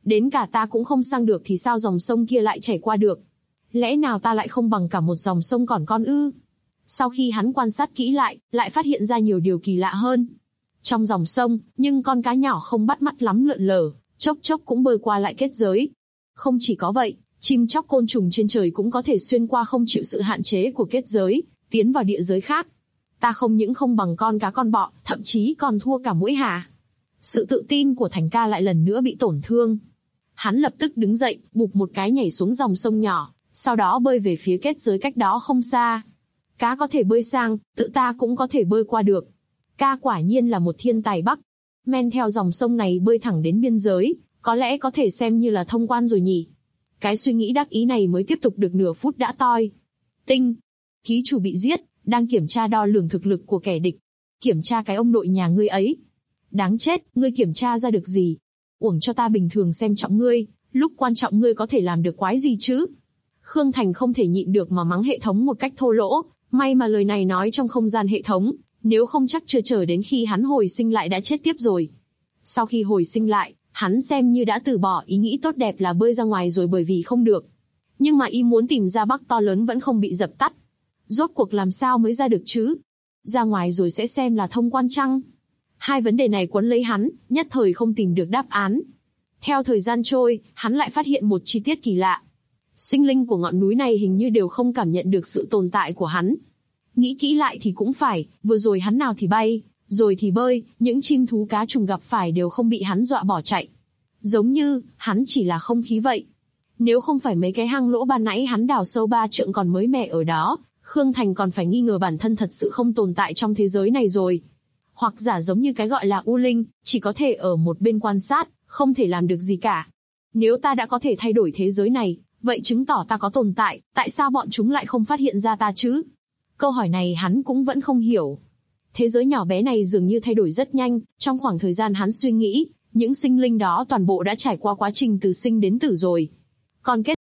Đến cả ta cũng không sang được thì sao dòng sông kia lại chảy qua được? Lẽ nào ta lại không bằng cả một dòng sông còn con ư? Sau khi hắn quan sát kỹ lại phát hiện ra nhiều điều kỳ lạ hơn. Trong dòng sông, nhưng con cá nhỏ không bắt mắt lắm lượn lờ, chốc chốc cũng bơi qua lại kết giới. Không chỉ có vậy, chim chóc côn trùng trên trời cũng có thể xuyên qua không chịu sự hạn chế của kết giới, tiến vào địa giới khác. Ta không những không bằng con cá con bọ, thậm chí còn thua cả muỗi hả? Sự tự tin của Thành ca lại lần nữa bị tổn thương. Hắn lập tức đứng dậy, bụp một cái nhảy xuống dòng sông nhỏ, sau đó bơi về phía kết giới cách đó không xa. Cá có thể bơi sang, tự ta cũng có thể bơi qua được. Ca quả nhiên là một thiên tài Bắc. Men theo dòng sông này bơi thẳng đến biên giới, có lẽ có thể xem như là thông quan rồi nhỉ. Cái suy nghĩ đắc ý này mới tiếp tục được nửa phút đã toi. Tinh, ký chủ bị giết, đang kiểm tra đo lường thực lực của kẻ địch. Kiểm tra cái ông nội nhà ngươi ấy. Đáng chết, ngươi kiểm tra ra được gì? Uổng cho ta bình thường xem trọng ngươi, lúc quan trọng ngươi có thể làm được quái gì chứ? Khương Thành không thể nhịn được mà mắng hệ thống một cách thô lỗ, may mà lời này nói trong không gian hệ thống, nếu không chắc chưa chờ đến khi hắn hồi sinh lại đã chết tiếp rồi. Sau khi hồi sinh lại, hắn xem như đã từ bỏ ý nghĩ tốt đẹp là bơi ra ngoài rồi bởi vì không được. Nhưng mà ý muốn tìm ra Bắc to lớn vẫn không bị dập tắt. Rốt cuộc làm sao mới ra được chứ? Ra ngoài rồi sẽ xem là thông quan chăng? Hai vấn đề này quấn lấy hắn, nhất thời không tìm được đáp án. Theo thời gian trôi, hắn lại phát hiện một chi tiết kỳ lạ. Sinh linh của ngọn núi này hình như đều không cảm nhận được sự tồn tại của hắn. Nghĩ kỹ lại thì cũng phải, vừa rồi hắn nào thì bay, rồi thì bơi, những chim thú cá trùng gặp phải đều không bị hắn dọa bỏ chạy. Giống như, hắn chỉ là không khí vậy. Nếu không phải mấy cái hang lỗ ban nãy hắn đào sâu 3 trượng còn mới mẻ ở đó, Khương Thành còn phải nghi ngờ bản thân thật sự không tồn tại trong thế giới này rồi. Hoặc giả giống như cái gọi là U Linh, chỉ có thể ở một bên quan sát, không thể làm được gì cả. Nếu ta đã có thể thay đổi thế giới này, vậy chứng tỏ ta có tồn tại, tại sao bọn chúng lại không phát hiện ra ta chứ? Câu hỏi này hắn cũng vẫn không hiểu. Thế giới nhỏ bé này dường như thay đổi rất nhanh, trong khoảng thời gian hắn suy nghĩ, những sinh linh đó toàn bộ đã trải qua quá trình từ sinh đến tử rồi. Còn kết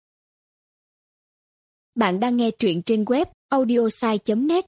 Bạn đang nghe truyện trên web audiosai.net.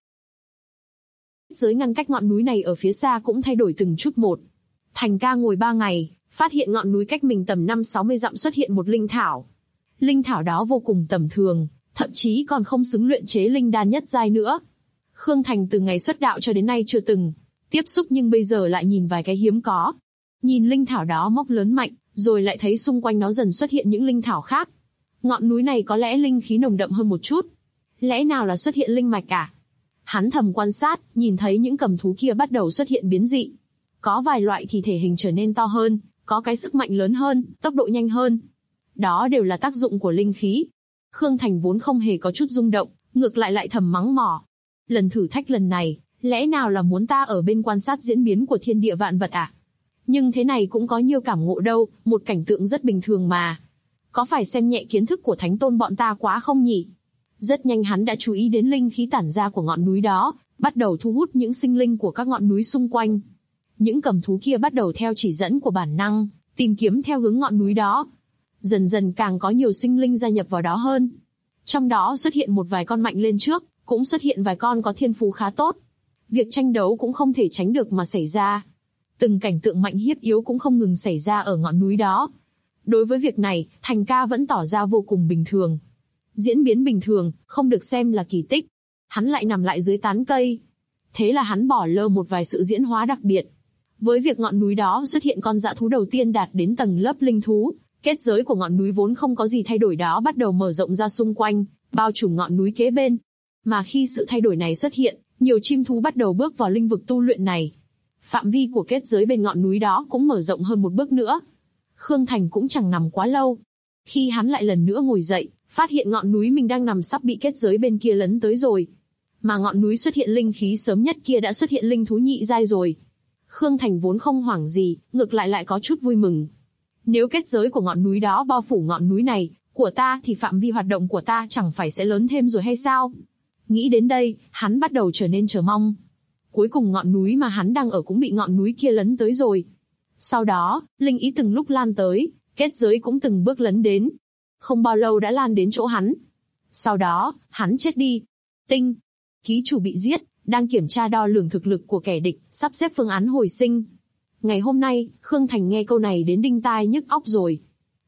Giới ngăn cách ngọn núi này ở phía xa cũng thay đổi từng chút một. Thành ca ngồi 3 ngày, phát hiện ngọn núi cách mình tầm 5-60 dặm xuất hiện một linh thảo. Linh thảo đó vô cùng tầm thường, thậm chí còn không xứng luyện chế linh đan nhất giai nữa. Khương Thành từ ngày xuất đạo cho đến nay chưa từng tiếp xúc nhưng bây giờ lại nhìn vài cái hiếm có. Nhìn linh thảo đó mốc lớn mạnh, rồi lại thấy xung quanh nó dần xuất hiện những linh thảo khác. Ngọn núi này có lẽ linh khí nồng đậm hơn một chút. Lẽ nào là xuất hiện linh mạch à? Hắn thầm quan sát, nhìn thấy những cầm thú kia bắt đầu xuất hiện biến dị. Có vài loại thì thể hình trở nên to hơn, có cái sức mạnh lớn hơn, tốc độ nhanh hơn. Đó đều là tác dụng của linh khí. Khương Thành vốn không hề có chút rung động, ngược lại thầm mắng mỏ. Lần thử thách lần này, lẽ nào là muốn ta ở bên quan sát diễn biến của thiên địa vạn vật à? Nhưng thế này cũng có nhiều cảm ngộ đâu, một cảnh tượng rất bình thường mà. Có phải xem nhẹ kiến thức của thánh tôn bọn ta quá không nhỉ? Rất nhanh hắn đã chú ý đến linh khí tản ra của ngọn núi đó, bắt đầu thu hút những sinh linh của các ngọn núi xung quanh. Những cầm thú kia bắt đầu theo chỉ dẫn của bản năng, tìm kiếm theo hướng ngọn núi đó. Dần dần càng có nhiều sinh linh gia nhập vào đó hơn. Trong đó xuất hiện một vài con mạnh lên trước, cũng xuất hiện vài con có thiên phú khá tốt. Việc tranh đấu cũng không thể tránh được mà xảy ra. Từng cảnh tượng mạnh hiếp yếu cũng không ngừng xảy ra ở ngọn núi đó. Đối với việc này, Thành ca vẫn tỏ ra vô cùng bình thường. Diễn biến bình thường, không được xem là kỳ tích. Hắn lại nằm lại dưới tán cây. Thế là hắn bỏ lơ một vài sự diễn hóa đặc biệt. Với việc ngọn núi đó xuất hiện con dã thú đầu tiên đạt đến tầng lớp linh thú, kết giới của ngọn núi vốn không có gì thay đổi đó bắt đầu mở rộng ra xung quanh, bao trùm ngọn núi kế bên. Mà khi sự thay đổi này xuất hiện, nhiều chim thú bắt đầu bước vào linh vực tu luyện này. Phạm vi của kết giới bên ngọn núi đó cũng mở rộng hơn một bước nữa. Khương Thành cũng chẳng nằm quá lâu. Khi hắn lại lần nữa ngồi dậy, phát hiện ngọn núi mình đang nằm sắp bị kết giới bên kia lấn tới rồi. Mà ngọn núi xuất hiện linh khí sớm nhất kia đã xuất hiện linh thú nhị giai rồi. Khương Thành vốn không hoảng gì, ngược lại có chút vui mừng. Nếu kết giới của ngọn núi đó bao phủ ngọn núi này, của ta thì phạm vi hoạt động của ta chẳng phải sẽ lớn thêm rồi hay sao? Nghĩ đến đây, hắn bắt đầu trở nên chờ mong. Cuối cùng ngọn núi mà hắn đang ở cũng bị ngọn núi kia lấn tới rồi. Sau đó, linh ý từng lúc lan tới, kết giới cũng từng bước lấn đến. Không bao lâu đã lan đến chỗ hắn. Sau đó, hắn chết đi. Tinh, ký chủ bị giết, đang kiểm tra đo lường thực lực của kẻ địch, sắp xếp phương án hồi sinh. Ngày hôm nay, Khương Thành nghe câu này đến đinh tai nhức óc rồi.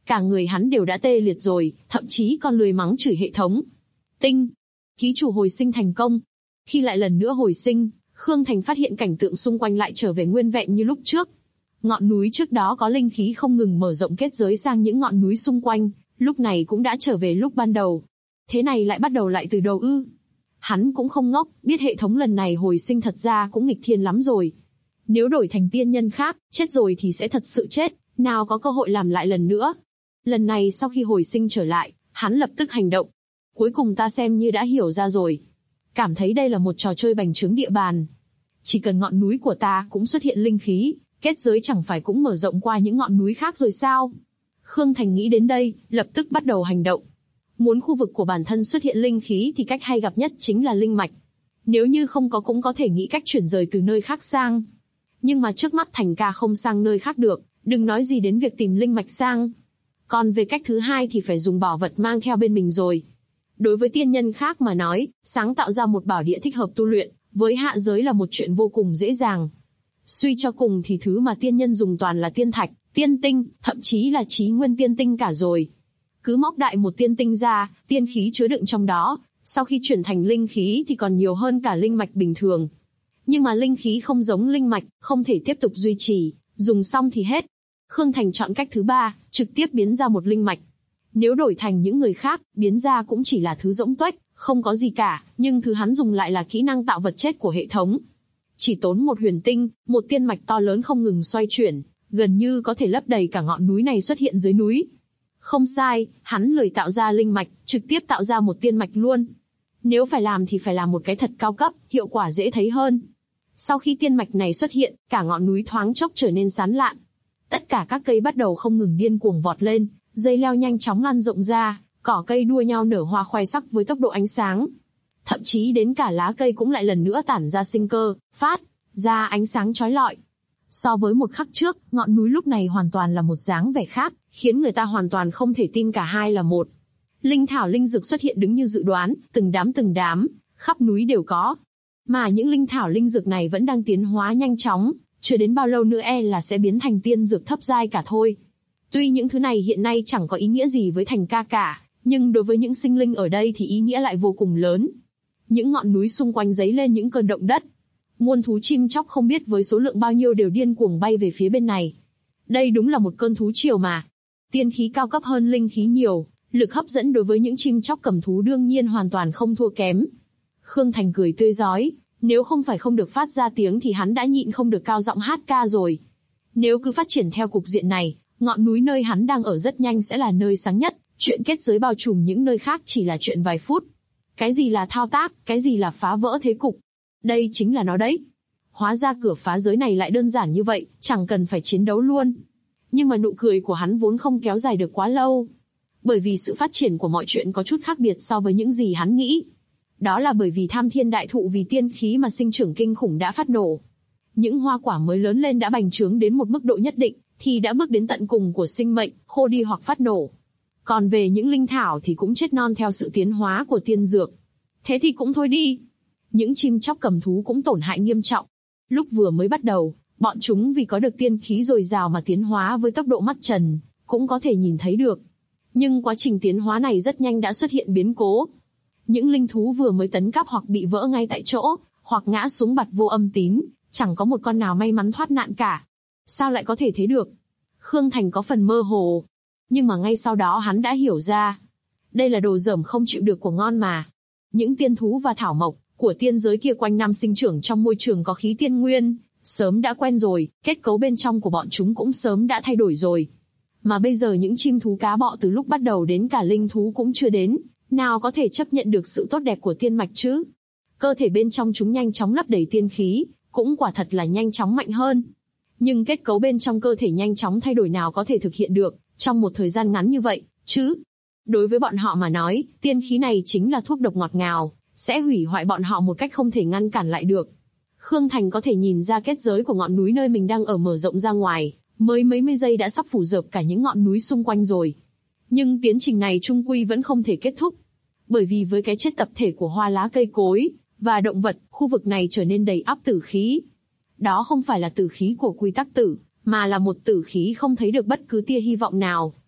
cả người hắn đều đã tê liệt rồi, thậm chí còn lười mắng chửi hệ thống. Tinh, ký chủ hồi sinh thành công. Khi lại lần nữa hồi sinh, Khương Thành phát hiện cảnh tượng xung quanh lại trở về nguyên vẹn như lúc trước. Ngọn núi trước đó có linh khí không ngừng mở rộng kết giới sang những ngọn núi xung quanh, lúc này cũng đã trở về lúc ban đầu. Thế này lại bắt đầu lại từ đầu ư? Hắn cũng không ngốc, biết hệ thống lần này hồi sinh thật ra cũng nghịch thiên lắm rồi. Nếu đổi thành tiên nhân khác, chết rồi thì sẽ thật sự chết, nào có cơ hội làm lại lần nữa. Lần này sau khi hồi sinh trở lại, hắn lập tức hành động. Cuối cùng ta xem như đã hiểu ra rồi. Cảm thấy đây là một trò chơi bành trướng địa bàn. Chỉ cần ngọn núi của ta cũng xuất hiện linh khí, kết giới chẳng phải cũng mở rộng qua những ngọn núi khác rồi sao? Khương Thành nghĩ đến đây, lập tức bắt đầu hành động. Muốn khu vực của bản thân xuất hiện linh khí thì cách hay gặp nhất chính là linh mạch. Nếu như không có cũng có thể nghĩ cách chuyển rời từ nơi khác sang. Nhưng mà trước mắt Thành ca không sang nơi khác được, đừng nói gì đến việc tìm linh mạch sang. Còn về cách thứ hai thì phải dùng bảo vật mang theo bên mình rồi. Đối với tiên nhân khác mà nói, sáng tạo ra một bảo địa thích hợp tu luyện, với hạ giới là một chuyện vô cùng dễ dàng. Suy cho cùng thì thứ mà tiên nhân dùng toàn là tiên thạch, tiên tinh, thậm chí là chí nguyên tiên tinh cả rồi. Cứ móc đại một tiên tinh ra, tiên khí chứa đựng trong đó, sau khi chuyển thành linh khí thì còn nhiều hơn cả linh mạch bình thường. Nhưng mà linh khí không giống linh mạch, không thể tiếp tục duy trì, dùng xong thì hết. Khương Thành chọn cách thứ ba, trực tiếp biến ra một linh mạch. Nếu đổi thành những người khác, biến ra cũng chỉ là thứ rỗng tuếch, không có gì cả, nhưng thứ hắn dùng lại là kỹ năng tạo vật chết của hệ thống. Chỉ tốn một huyền tinh, một tiên mạch to lớn không ngừng xoay chuyển, gần như có thể lấp đầy cả ngọn núi này xuất hiện dưới núi. Không sai, hắn lười tạo ra linh mạch, trực tiếp tạo ra một tiên mạch luôn. Nếu phải làm thì phải làm một cái thật cao cấp, hiệu quả dễ thấy hơn. Sau khi tiên mạch này xuất hiện, cả ngọn núi thoáng chốc trở nên sán lạn. Tất cả các cây bắt đầu không ngừng điên cuồng vọt lên, dây leo nhanh chóng lan rộng ra, cỏ cây đua nhau nở hoa khoe sắc với tốc độ ánh sáng. Thậm chí đến cả lá cây cũng lại lần nữa tản ra sinh cơ, phát ra ánh sáng chói lọi. So với một khắc trước, ngọn núi lúc này hoàn toàn là một dáng vẻ khác, khiến người ta hoàn toàn không thể tin cả hai là một. Linh thảo linh dược xuất hiện đứng như dự đoán, từng đám, khắp núi đều có. Mà những linh thảo linh dược này vẫn đang tiến hóa nhanh chóng, chưa đến bao lâu nữa là sẽ biến thành tiên dược thấp giai cả thôi. Tuy những thứ này hiện nay chẳng có ý nghĩa gì với Thành ca cả, nhưng đối với những sinh linh ở đây thì ý nghĩa lại vô cùng lớn. Những ngọn núi xung quanh dấy lên những cơn động đất. Muôn thú chim chóc không biết với số lượng bao nhiêu đều điên cuồng bay về phía bên này. Đây đúng là một cơn thú triều mà. Tiên khí cao cấp hơn linh khí nhiều, lực hấp dẫn đối với những chim chóc cầm thú đương nhiên hoàn toàn không thua kém. Khương Thành cười tươi rói, nếu không phải không được phát ra tiếng thì hắn đã nhịn không được cao giọng hát ca rồi. Nếu cứ phát triển theo cục diện này, ngọn núi nơi hắn đang ở rất nhanh sẽ là nơi sáng nhất, chuyện kết giới bao trùm những nơi khác chỉ là chuyện vài phút. Cái gì là thao tác, cái gì là phá vỡ thế cục? Đây chính là nó đấy. Hóa ra cửa phá giới này lại đơn giản như vậy, chẳng cần phải chiến đấu luôn. Nhưng mà nụ cười của hắn vốn không kéo dài được quá lâu. Bởi vì sự phát triển của mọi chuyện có chút khác biệt so với những gì hắn nghĩ. Đó là bởi vì Tham Thiên Đại Thụ vì tiên khí mà sinh trưởng kinh khủng đã phát nổ. Những hoa quả mới lớn lên đã bành trướng đến một mức độ nhất định, thì đã bước đến tận cùng của sinh mệnh, khô đi hoặc phát nổ. Còn về những linh thảo thì cũng chết non theo sự tiến hóa của tiên dược. Thế thì cũng thôi đi. Những chim chóc cầm thú cũng tổn hại nghiêm trọng. Lúc vừa mới bắt đầu, bọn chúng vì có được tiên khí dồi dào mà tiến hóa với tốc độ mắt trần, cũng có thể nhìn thấy được. Nhưng quá trình tiến hóa này rất nhanh đã xuất hiện biến cố. Những linh thú vừa mới tấn cấp hoặc bị vỡ ngay tại chỗ, hoặc ngã xuống bặt vô âm tín, chẳng có một con nào may mắn thoát nạn cả. Sao lại có thể thế được? Khương Thành có phần mơ hồ. Nhưng mà ngay sau đó hắn đã hiểu ra. Đây là đồ dởm không chịu được của ngon mà. Những tiên thú và thảo mộc của tiên giới kia quanh năm sinh trưởng trong môi trường có khí tiên nguyên, sớm đã quen rồi, kết cấu bên trong của bọn chúng cũng sớm đã thay đổi rồi. Mà bây giờ những chim thú cá bọ từ lúc bắt đầu đến cả linh thú cũng chưa đến, nào có thể chấp nhận được sự tốt đẹp của tiên mạch chứ? Cơ thể bên trong chúng nhanh chóng lấp đầy tiên khí, cũng quả thật là nhanh chóng mạnh hơn. Nhưng kết cấu bên trong cơ thể nhanh chóng thay đổi nào có thể thực hiện được trong một thời gian ngắn như vậy, chứ? Đối với bọn họ mà nói, tiên khí này chính là thuốc độc ngọt ngào, sẽ hủy hoại bọn họ một cách không thể ngăn cản lại được. Khương Thành có thể nhìn ra kết giới của ngọn núi nơi mình đang ở mở rộng ra ngoài, mới mấy mươi giây đã sắp phủ rợp cả những ngọn núi xung quanh rồi. Nhưng tiến trình này chung quy vẫn không thể kết thúc. Bởi vì với cái chết tập thể của hoa lá cây cối và động vật, khu vực này trở nên đầy ắp tử khí. Đó không phải là tử khí của quy tắc tử, mà là một tử khí không thấy được bất cứ tia hy vọng nào.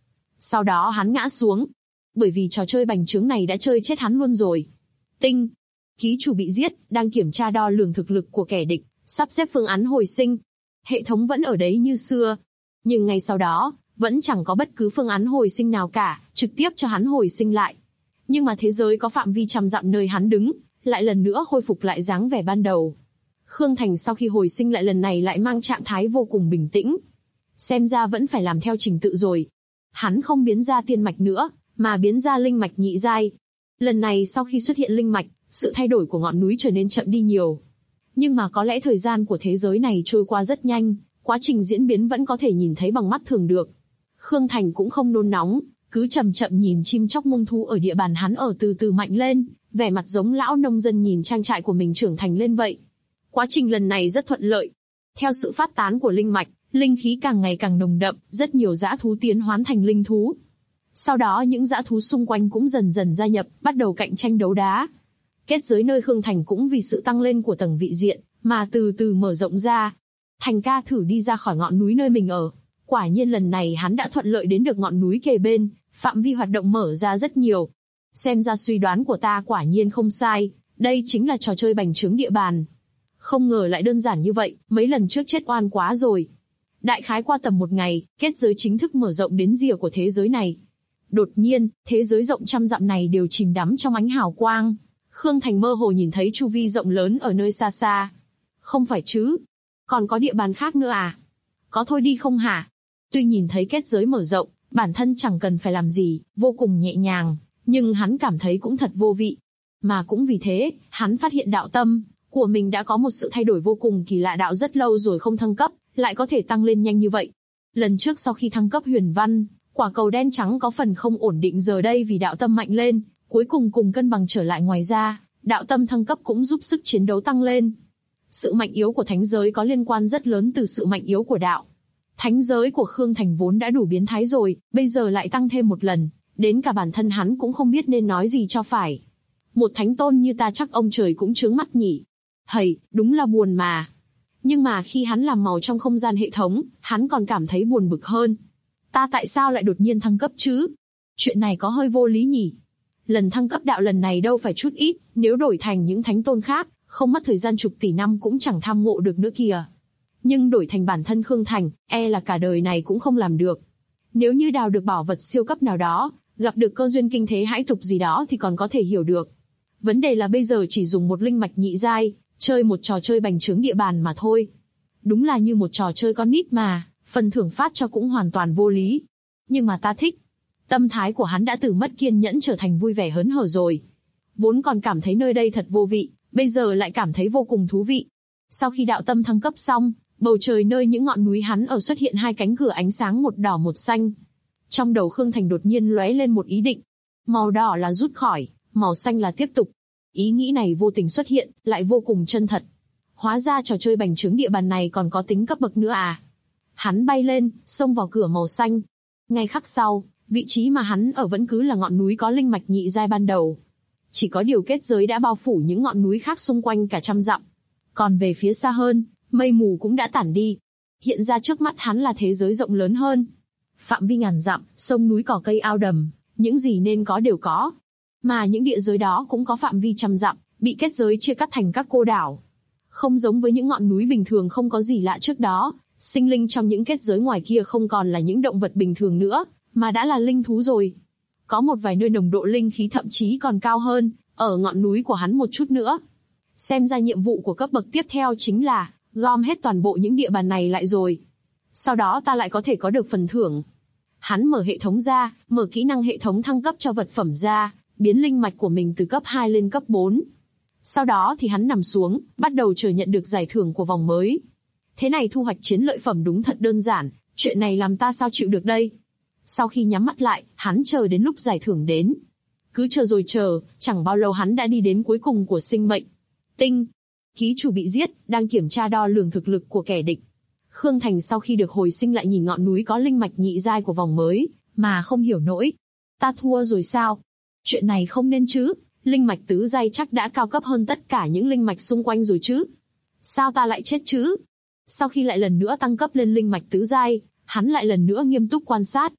Sau đó hắn ngã xuống. Bởi vì trò chơi bành trướng này đã chơi chết hắn luôn rồi. Tinh. Ký chủ bị giết, đang kiểm tra đo lường thực lực của kẻ địch, sắp xếp phương án hồi sinh. Hệ thống vẫn ở đấy như xưa. Nhưng ngay sau đó, vẫn chẳng có bất cứ phương án hồi sinh nào cả, trực tiếp cho hắn hồi sinh lại. Nhưng mà thế giới có phạm vi trăm dặm nơi hắn đứng, lại lần nữa khôi phục lại dáng vẻ ban đầu. Khương Thành sau khi hồi sinh lại lần này lại mang trạng thái vô cùng bình tĩnh. Xem ra vẫn phải làm theo trình tự rồi. Hắn không biến ra tiên mạch nữa, mà biến ra linh mạch nhị giai. Lần này sau khi xuất hiện linh mạch, sự thay đổi của ngọn núi trở nên chậm đi nhiều. Nhưng mà có lẽ thời gian của thế giới này trôi qua rất nhanh, quá trình diễn biến vẫn có thể nhìn thấy bằng mắt thường được. Khương Thành cũng không nôn nóng, cứ chậm chậm nhìn chim chóc mông thú ở địa bàn hắn ở từ từ mạnh lên, vẻ mặt giống lão nông dân nhìn trang trại của mình trưởng thành lên vậy. Quá trình lần này rất thuận lợi. Theo sự phát tán của linh mạch, linh khí càng ngày càng nồng đậm, rất nhiều dã thú tiến hóa thành linh thú. Sau đó những dã thú xung quanh cũng dần dần gia nhập, bắt đầu cạnh tranh đấu đá. Kết giới nơi Khương Thành cũng vì sự tăng lên của tầng vị diện, mà từ từ mở rộng ra. Thành ca thử đi ra khỏi ngọn núi nơi mình ở. Quả nhiên lần này hắn đã thuận lợi đến được ngọn núi kề bên, phạm vi hoạt động mở ra rất nhiều. Xem ra suy đoán của ta quả nhiên không sai, đây chính là trò chơi bành trướng địa bàn. Không ngờ lại đơn giản như vậy, mấy lần trước chết oan quá rồi. Đại khái qua tầm một ngày, kết giới chính thức mở rộng đến rìa của thế giới này. Đột nhiên, thế giới rộng trăm dặm này đều chìm đắm trong ánh hào quang. Khương Thành mơ hồ nhìn thấy chu vi rộng lớn ở nơi xa xa. Không phải chứ? Còn có địa bàn khác nữa à? Có thôi đi không hả? Tuy nhìn thấy kết giới mở rộng, bản thân chẳng cần phải làm gì, vô cùng nhẹ nhàng, nhưng hắn cảm thấy cũng thật vô vị. Mà cũng vì thế, hắn phát hiện đạo tâm của mình đã có một sự thay đổi vô cùng kỳ lạ, đạo rất lâu rồi không thăng cấp, lại có thể tăng lên nhanh như vậy. Lần trước sau khi thăng cấp huyền văn, quả cầu đen trắng có phần không ổn định, giờ đây vì đạo tâm mạnh lên, cuối cùng cùng cân bằng trở lại. Ngoài ra, đạo tâm thăng cấp cũng giúp sức chiến đấu tăng lên. Sự mạnh yếu của thánh giới có liên quan rất lớn từ sự mạnh yếu của đạo. Thánh giới của Khương Thành vốn đã đủ biến thái rồi, bây giờ lại tăng thêm một lần, đến cả bản thân hắn cũng không biết nên nói gì cho phải. Một thánh tôn như ta chắc ông trời cũng chướng mắt nhỉ. Hầy, đúng là buồn mà. Nhưng mà khi hắn làm màu trong không gian hệ thống, hắn còn cảm thấy buồn bực hơn. Ta tại sao lại đột nhiên thăng cấp chứ? Chuyện này có hơi vô lý nhỉ. Lần thăng cấp đạo lần này đâu phải chút ít, nếu đổi thành những thánh tôn khác, không mất thời gian chục tỷ năm cũng chẳng tham ngộ được nữa kìa. Nhưng đổi thành bản thân Khương Thành, e là cả đời này cũng không làm được. Nếu như đào được bảo vật siêu cấp nào đó, gặp được cơ duyên kinh thế hãi tục gì đó thì còn có thể hiểu được. Vấn đề là bây giờ chỉ dùng một linh mạch nhị giai, chơi một trò chơi bành trướng địa bàn mà thôi. Đúng là như một trò chơi con nít mà, phần thưởng phát cho cũng hoàn toàn vô lý. Nhưng mà ta thích. Tâm thái của hắn đã từ mất kiên nhẫn trở thành vui vẻ hớn hở rồi. Vốn còn cảm thấy nơi đây thật vô vị, bây giờ lại cảm thấy vô cùng thú vị. Sau khi đạo tâm thăng cấp xong, bầu trời nơi những ngọn núi hắn ở xuất hiện hai cánh cửa ánh sáng, một đỏ một xanh. Trong đầu Khương Thành đột nhiên lóe lên một ý định. Màu đỏ là rút khỏi, màu xanh là tiếp tục. Ý nghĩ này vô tình xuất hiện, lại vô cùng chân thật. Hóa ra trò chơi bành trướng địa bàn này còn có tính cấp bậc nữa à. Hắn bay lên, xông vào cửa màu xanh. Ngay khắc sau, vị trí mà hắn ở vẫn cứ là ngọn núi có linh mạch nhị giai ban đầu. Chỉ có điều kết giới đã bao phủ những ngọn núi khác xung quanh cả trăm dặm. Còn về phía xa hơn, mây mù cũng đã tản đi. Hiện ra trước mắt hắn là thế giới rộng lớn hơn. Phạm vi ngàn dặm, sông núi cỏ cây ao đầm, những gì nên có đều có. Mà những địa giới đó cũng có phạm vi trăm dặm, bị kết giới chia cắt thành các cô đảo. Không giống với những ngọn núi bình thường không có gì lạ trước đó, sinh linh trong những kết giới ngoài kia không còn là những động vật bình thường nữa, mà đã là linh thú rồi. Có một vài nơi nồng độ linh khí thậm chí còn cao hơn, ở ngọn núi của hắn một chút nữa. Xem ra nhiệm vụ của cấp bậc tiếp theo chính là gom hết toàn bộ những địa bàn này lại rồi. Sau đó ta lại có thể có được phần thưởng. Hắn mở hệ thống ra, mở kỹ năng hệ thống thăng cấp cho vật phẩm ra, biến linh mạch của mình từ cấp 2 lên cấp 4. Sau đó thì hắn nằm xuống, bắt đầu chờ nhận được giải thưởng của vòng mới. Thế này thu hoạch chiến lợi phẩm đúng thật đơn giản, chuyện này làm ta sao chịu được đây. Sau khi nhắm mắt lại, hắn chờ đến lúc giải thưởng đến. Cứ chờ rồi chờ, chẳng bao lâu hắn đã đi đến cuối cùng của sinh mệnh. Tinh. Ký chủ bị giết, đang kiểm tra đo lường thực lực của kẻ địch. Khương Thành sau khi được hồi sinh lại nhìn ngọn núi có linh mạch nhị giai của vòng mới, mà không hiểu nổi. Ta thua rồi sao? Chuyện này không nên chứ, linh mạch tứ giai chắc đã cao cấp hơn tất cả những linh mạch xung quanh rồi chứ. Sao ta lại chết chứ? Sau khi lại lần nữa tăng cấp lên linh mạch tứ giai, hắn lại lần nữa nghiêm túc quan sát.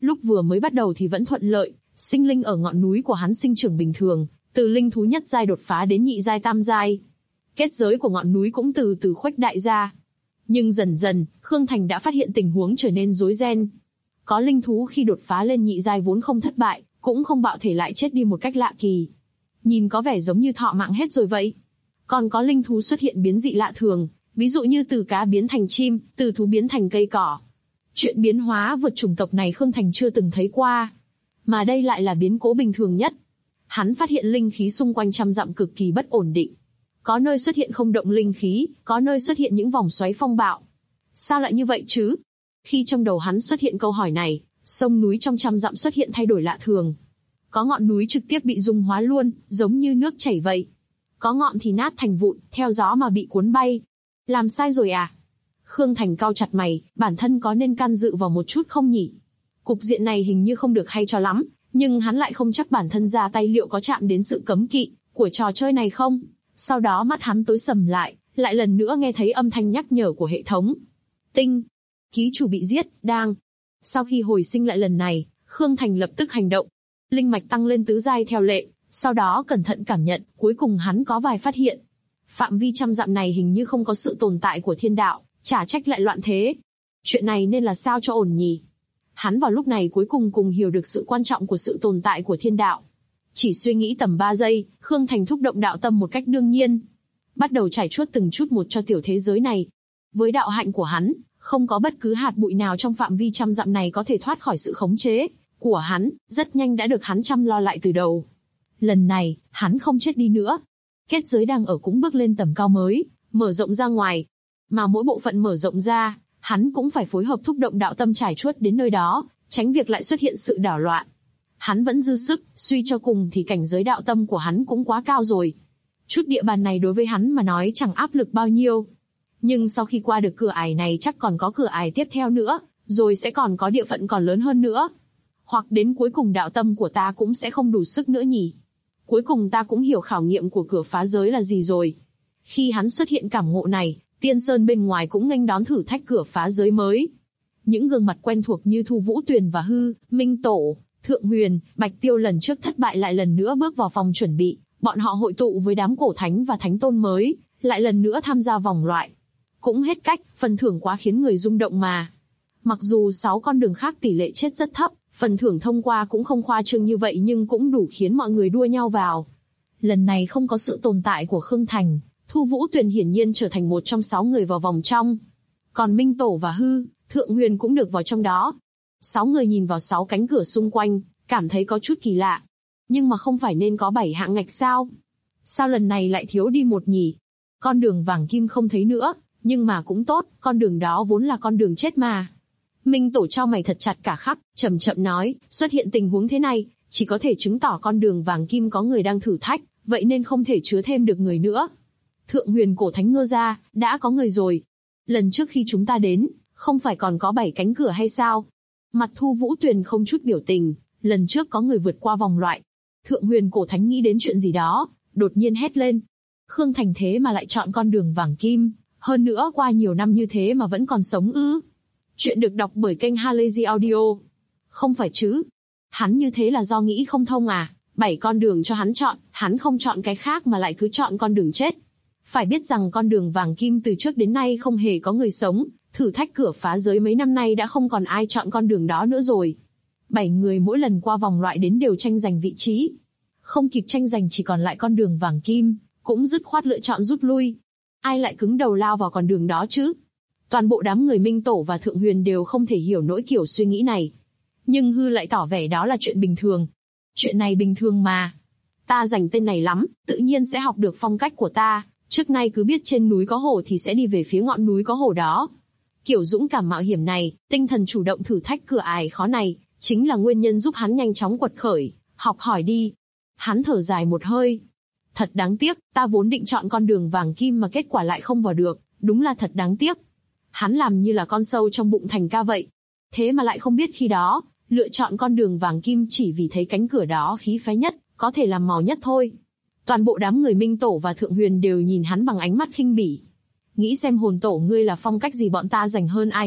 Lúc vừa mới bắt đầu thì vẫn thuận lợi, sinh linh ở ngọn núi của hắn sinh trưởng bình thường, từ linh thú nhất giai đột phá đến nhị giai tam giai. Kết giới của ngọn núi cũng từ từ khuếch đại ra. Nhưng dần dần, Khương Thành đã phát hiện tình huống trở nên rối ren. Có linh thú khi đột phá lên nhị giai vốn không thất bại, cũng không bạo thể lại chết đi một cách lạ kỳ. Nhìn có vẻ giống như thọ mạng hết rồi vậy. Còn có linh thú xuất hiện biến dị lạ thường, ví dụ như từ cá biến thành chim, từ thú biến thành cây cỏ. Chuyện biến hóa vượt chủng tộc này Khương Thành chưa từng thấy qua. Mà đây lại là biến cố bình thường nhất. Hắn phát hiện linh khí xung quanh trăm dặm cực kỳ bất ổn định. Có nơi xuất hiện không động linh khí, có nơi xuất hiện những vòng xoáy phong bạo. Sao lại như vậy chứ? Khi trong đầu hắn xuất hiện câu hỏi này, sông núi trong trăm dặm xuất hiện thay đổi lạ thường. Có ngọn núi trực tiếp bị dung hóa luôn, giống như nước chảy vậy. Có ngọn thì nát thành vụn, theo gió mà bị cuốn bay. Làm sai rồi à? Khương Thành cau chặt mày, bản thân có nên can dự vào một chút không nhỉ? Cục diện này hình như không được hay cho lắm, nhưng hắn lại không chắc bản thân ra tay liệu có chạm đến sự cấm kỵ của trò chơi này không. Sau đó mắt hắn tối sầm lại lần nữa nghe thấy âm thanh nhắc nhở của hệ thống. Tinh, ký chủ bị giết, đang. Sau khi hồi sinh lại lần này, Khương Thành lập tức hành động. Linh mạch tăng lên tứ giai theo lệ, sau đó cẩn thận cảm nhận, cuối cùng hắn có vài phát hiện. Phạm vi trăm dặm này hình như không có sự tồn tại của thiên đạo, chả trách lại loạn thế. Chuyện này nên là sao cho ổn nhỉ? Hắn vào lúc này cuối cùng hiểu được sự quan trọng của sự tồn tại của thiên đạo. Chỉ suy nghĩ tầm 3 giây, Khương Thành thúc động đạo tâm một cách đương nhiên. Bắt đầu trải chuốt từng chút một cho tiểu thế giới này. Với đạo hạnh của hắn, không có bất cứ hạt bụi nào trong phạm vi trăm dặm này có thể thoát khỏi sự khống chế của hắn, rất nhanh đã được hắn chăm lo lại từ đầu. Lần này, hắn không chết đi nữa. Kết giới đang ở cũng bước lên tầm cao mới, mở rộng ra ngoài. Mà mỗi bộ phận mở rộng ra, hắn cũng phải phối hợp thúc động đạo tâm trải chuốt đến nơi đó, tránh việc lại xuất hiện sự đảo loạn. Hắn vẫn dư sức, suy cho cùng thì cảnh giới đạo tâm của hắn cũng quá cao rồi. Chút địa bàn này đối với hắn mà nói chẳng áp lực bao nhiêu. Nhưng sau khi qua được cửa ải này chắc còn có cửa ải tiếp theo nữa, rồi sẽ còn có địa phận còn lớn hơn nữa. Hoặc đến cuối cùng đạo tâm của ta cũng sẽ không đủ sức nữa nhỉ. Cuối cùng ta cũng hiểu khảo nghiệm của cửa phá giới là gì rồi. Khi hắn xuất hiện cảm ngộ này, Tiên Sơn bên ngoài cũng nghênh đón thử thách cửa phá giới mới. Những gương mặt quen thuộc như Thu Vũ Tuyền và Hư, Minh Tổ, Thượng Huyền, Bạch Tiêu lần trước thất bại lại lần nữa bước vào phòng chuẩn bị, bọn họ hội tụ với đám cổ thánh và thánh tôn mới, lại lần nữa tham gia vòng loại. Cũng hết cách, phần thưởng quá khiến người rung động mà. Mặc dù 6 con đường khác tỷ lệ chết rất thấp, phần thưởng thông qua cũng không khoa trương như vậy nhưng cũng đủ khiến mọi người đua nhau vào. Lần này không có sự tồn tại của Khương Thành, Thu Vũ Tuyền hiển nhiên trở thành một trong 6 người vào vòng trong. Còn Minh Tổ và Hư, Thượng Huyền cũng được vào trong đó. 6 người nhìn vào 6 cánh cửa xung quanh, cảm thấy có chút kỳ lạ. Nhưng mà không phải nên có 7 hạng ngạch sao? Sao lần này lại thiếu đi một nhỉ? Con đường vàng kim không thấy nữa, nhưng mà cũng tốt, con đường đó vốn là con đường chết mà. Minh Tổ chau mày thật chặt cả khắc, chậm chậm nói, xuất hiện tình huống thế này, chỉ có thể chứng tỏ con đường vàng kim có người đang thử thách, vậy nên không thể chứa thêm được người nữa. Thượng Huyền cổ thánh ngơ ra, đã có người rồi. Lần trước khi chúng ta đến, không phải còn có 7 cánh cửa hay sao? Mặt Thu Vũ Tuyền không chút biểu tình, lần trước có người vượt qua vòng loại. Thượng Huyền cổ thánh nghĩ đến chuyện gì đó, đột nhiên hét lên. Khương Thành thế mà lại chọn con đường vàng kim, hơn nữa qua nhiều năm như thế mà vẫn còn sống ư? Chuyện được đọc bởi kênh Halazy Audio. Không phải chứ? Hắn như thế là do nghĩ không thông à? 7 con đường cho hắn chọn, hắn không chọn cái khác mà lại cứ chọn con đường chết. Phải biết rằng con đường vàng kim từ trước đến nay không hề có người sống, thử thách cửa phá giới mấy năm nay đã không còn ai chọn con đường đó nữa rồi. 7 người mỗi lần qua vòng loại đến đều tranh giành vị trí. Không kịp tranh giành chỉ còn lại con đường vàng kim, cũng dứt khoát lựa chọn rút lui. Ai lại cứng đầu lao vào con đường đó chứ? Toàn bộ đám người Minh Tổ và Thượng Huyền đều không thể hiểu nỗi kiểu suy nghĩ này. Nhưng Hư lại tỏ vẻ đó là chuyện bình thường. Chuyện này bình thường mà. Ta dành tên này lắm, tự nhiên sẽ học được phong cách của ta. Trước nay cứ biết trên núi có hồ thì sẽ đi về phía ngọn núi có hồ đó. Kiểu dũng cảm mạo hiểm này, tinh thần chủ động thử thách cửa ải khó này, chính là nguyên nhân giúp hắn nhanh chóng quật khởi, học hỏi đi. Hắn thở dài một hơi. Thật đáng tiếc, ta vốn định chọn con đường vàng kim mà kết quả lại không vào được, đúng là thật đáng tiếc. Hắn làm như là con sâu trong bụng Thành Ca vậy. Thế mà lại không biết khi đó, lựa chọn con đường vàng kim chỉ vì thấy cánh cửa đó khí phái nhất, có thể làm màu nhất thôi. Toàn bộ đám người Minh Tổ và Thượng Huyền đều nhìn hắn bằng ánh mắt khinh bỉ. Nghĩ xem hồn tổ ngươi là phong cách gì bọn ta giành hơn ai hết,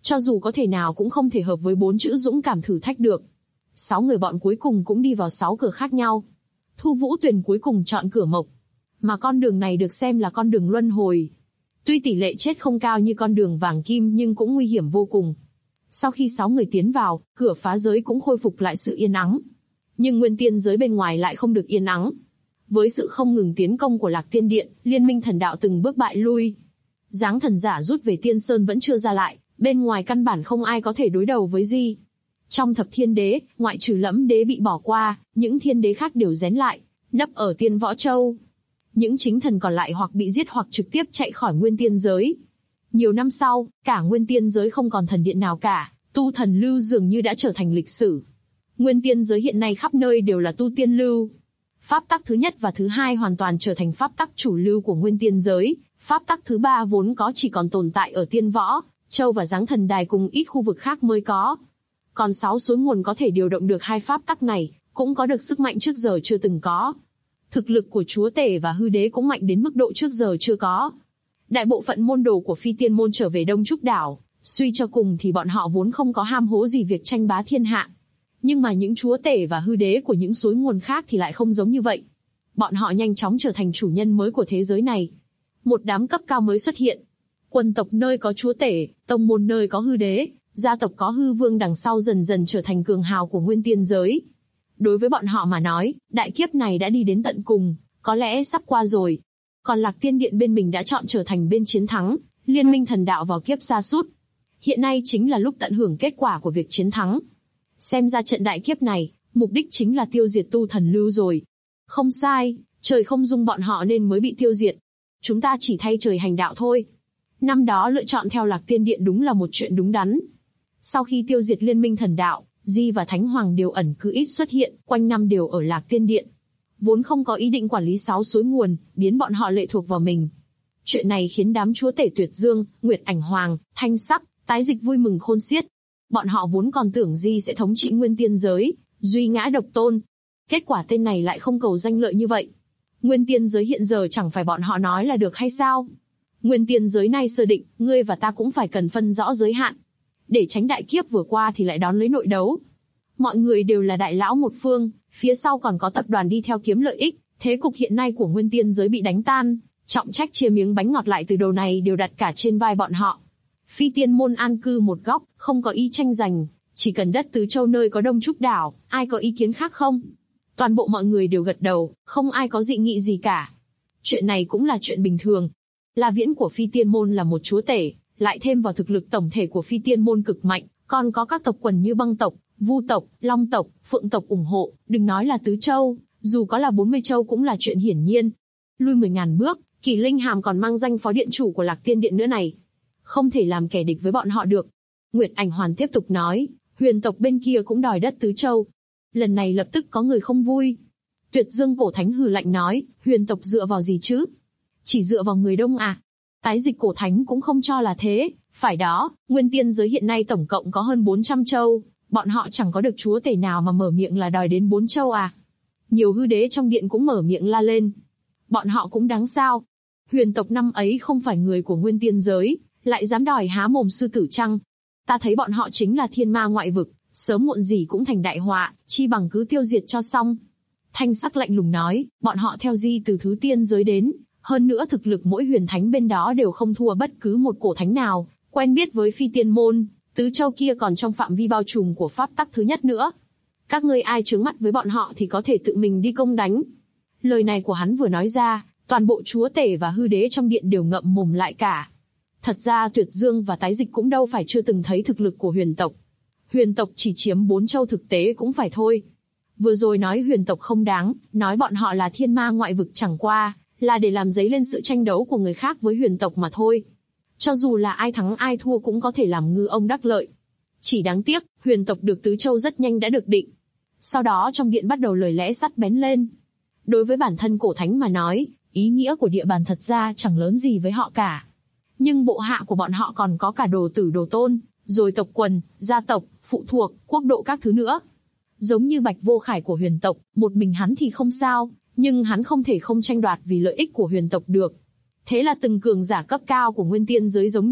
Cho dù có thể nào cũng không thể hợp với 4 chữ dũng cảm thử thách được. 6 người bọn cuối cùng cũng đi vào 6 cửa khác nhau. Thu Vũ Tuyền cuối cùng chọn cửa mộc. Mà con đường này được xem là con đường luân hồi. Tuy tỷ lệ chết không cao như con đường vàng kim nhưng cũng nguy hiểm vô cùng. Sau khi 6 người tiến vào, cửa phá giới cũng khôi phục lại sự yên ắng. Nhưng nguyên tiên giới bên ngoài lại không được yên ắng. Với sự không ngừng tiến công của Lạc Tiên Điện, Liên minh thần đạo từng bước bại lui. Giáng thần giả rút về Tiên Sơn vẫn chưa ra lại, bên ngoài căn bản không ai có thể đối đầu với Di. Trong thập thiên đế, ngoại trừ Lẫm đế bị bỏ qua, những thiên đế khác đều rén lại, nấp ở Tiên Võ Châu. Những chính thần còn lại hoặc bị giết hoặc trực tiếp chạy khỏi nguyên tiên giới. Nhiều năm sau, cả nguyên tiên giới không còn thần điện nào cả, tu thần lưu dường như đã trở thành lịch sử. Nguyên tiên giới hiện nay khắp nơi đều là tu tiên lưu. Pháp tắc thứ nhất và thứ hai hoàn toàn trở thành pháp tắc chủ lưu của nguyên tiên giới, pháp tắc thứ ba vốn có chỉ còn tồn tại ở Tiên Võ Châu và Giáng Thần Đài cùng ít khu vực khác mới có. Còn 6 suối nguồn có thể điều động được hai pháp tắc này, cũng có được sức mạnh trước giờ chưa từng có. Thực lực của chúa tể và hư đế cũng mạnh đến mức độ trước giờ chưa có. Đại bộ phận môn đồ của Phi Tiên môn trở về Đông Trúc đảo, suy cho cùng thì bọn họ vốn không có ham hố gì việc tranh bá thiên hạ. Nhưng mà những chúa tể và hư đế của những suối nguồn khác thì lại không giống như vậy. Bọn họ nhanh chóng trở thành chủ nhân mới của thế giới này. Một đám cấp cao mới xuất hiện. Quân tộc nơi có chúa tể, tông môn nơi có hư đế, gia tộc có hư vương đằng sau dần dần trở thành cường hào của nguyên tiên giới. Đối với bọn họ mà nói, đại kiếp này đã đi đến tận cùng, có lẽ sắp qua rồi. Còn Lạc Tiên Điện bên mình đã chọn trở thành bên chiến thắng, liên minh thần đạo vào kiếp sa sút. Hiện nay chính là lúc tận hưởng kết quả của việc chiến thắng. Xem ra trận đại kiếp này, mục đích chính là tiêu diệt tu thần lưu rồi. Không sai, trời không dung bọn họ nên mới bị tiêu diệt. Chúng ta chỉ thay trời hành đạo thôi. Năm đó lựa chọn theo Lạc Tiên Điện đúng là một chuyện đúng đắn. Sau khi tiêu diệt liên minh thần đạo, Di và Thánh Hoàng đều ẩn cư ít xuất hiện, quanh năm đều ở Lạc Tiên Điện. Vốn không có ý định quản lý 6 suối nguồn, biến bọn họ lệ thuộc vào mình. Chuyện này khiến đám chúa tể Tuyệt Dương, Nguyệt Ảnh Hoàng, Thanh Sắc, Tái Dịch vui mừng khôn xiết. Bọn họ vốn còn tưởng Di sẽ thống trị nguyên tiên giới, duy ngã độc tôn. Kết quả tên này lại không cầu danh lợi như vậy. Nguyên tiên giới hiện giờ chẳng phải bọn họ nói là được hay sao? Nguyên tiên giới này sơ định, ngươi và ta cũng phải cần phân rõ giới hạn. Để tránh đại kiếp vừa qua thì lại đón lấy nội đấu. Mọi người đều là đại lão một phương, phía sau còn có tập đoàn đi theo kiếm lợi ích, thế cục hiện nay của nguyên tiên giới bị đánh tan, trọng trách chia miếng bánh ngọt lại từ đầu này đều đặt cả trên vai bọn họ. Phi Tiên môn an cư một góc, không có ý tranh giành, chỉ cần đất Tứ Châu nơi có Đông Trúc đảo, ai có ý kiến khác không? Toàn bộ mọi người đều gật đầu, không ai có dị nghị gì cả. Chuyện này cũng là chuyện bình thường. La Viễn của Phi Tiên môn là một chúa tể, lại thêm vào thực lực tổng thể của Phi Tiên môn cực mạnh, còn có các tộc quần như Băng tộc, Vu tộc, Long tộc, Phượng tộc ủng hộ, đừng nói là Tứ Châu, dù có là 40 châu cũng là chuyện hiển nhiên. Lui 10.000 bước, Kỳ Linh Hàm còn mang danh phó điện chủ của Lạc Tiên Điện nữa này. Không thể làm kẻ địch với bọn họ được. Nguyệt Ảnh Hoàn tiếp tục nói, Huyền tộc bên kia cũng đòi đất Tứ Châu. Lần này lập tức có người không vui. Tuyệt Dương Cổ Thánh hừ lạnh nói, Huyền tộc dựa vào gì chứ? Chỉ dựa vào người đông à? Tái Dịch Cổ Thánh cũng không cho là thế. Phải đó, nguyên tiên giới hiện nay tổng cộng có hơn 400 châu, bọn họ chẳng có được chúa tể nào mà mở miệng là đòi đến 4 châu à? Nhiều hư đế trong điện cũng mở miệng la lên. Bọn họ cũng đáng sao? Huyền tộc năm ấy không phải người của nguyên tiên giới, lại dám đòi há mồm sư tử chăng? Ta thấy bọn họ chính là thiên ma ngoại vực, sớm muộn gì cũng thành đại họa, chi bằng cứ tiêu diệt cho xong. Thanh Sắc lạnh lùng nói, bọn họ theo Di từ thứ tiên giới đến, hơn nữa thực lực mỗi huyền thánh bên đó đều không thua bất cứ một cổ thánh nào, quen biết với Phi Tiên môn, Tứ Châu kia còn trong phạm vi bao trùm của pháp tắc thứ nhất nữa. Các ngươi ai chướng mắt với bọn họ thì có thể tự mình đi công đánh. Lời này của hắn vừa nói ra, toàn bộ chúa tể và hư đế trong điện đều ngậm mồm lại cả. Thật ra Tuyệt Dương và Tái Dịch cũng đâu phải chưa từng thấy thực lực của huyền tộc. Huyền tộc chỉ chiếm 4 châu thực tế cũng phải thôi. Vừa rồi nói huyền tộc không đáng, nói bọn họ là thiên ma ngoại vực chẳng qua, là để làm dấy lên sự tranh đấu của người khác với huyền tộc mà thôi. Cho dù là ai thắng ai thua cũng có thể làm ngư ông đắc lợi. Chỉ đáng tiếc, huyền tộc được Tứ Châu rất nhanh đã được định. Sau đó trong điện bắt đầu lời lẽ sắt bén lên. Đối với bản thân cổ thánh mà nói, ý nghĩa của địa bàn thật ra chẳng lớn gì với họ cả. Nhưng bộ hạ của bọn họ còn có cả đồ tử đồ tôn, rồi tộc quần, gia tộc, phụ thuộc, quốc độ các thứ nữa. Giống như Bạch Vô Khải của huyền tộc, một mình hắn thì không sao, nhưng hắn không thể không tranh đoạt vì lợi ích của huyền tộc được. Thế là từng cường giả cấp cao của nguyên tiên giới giống như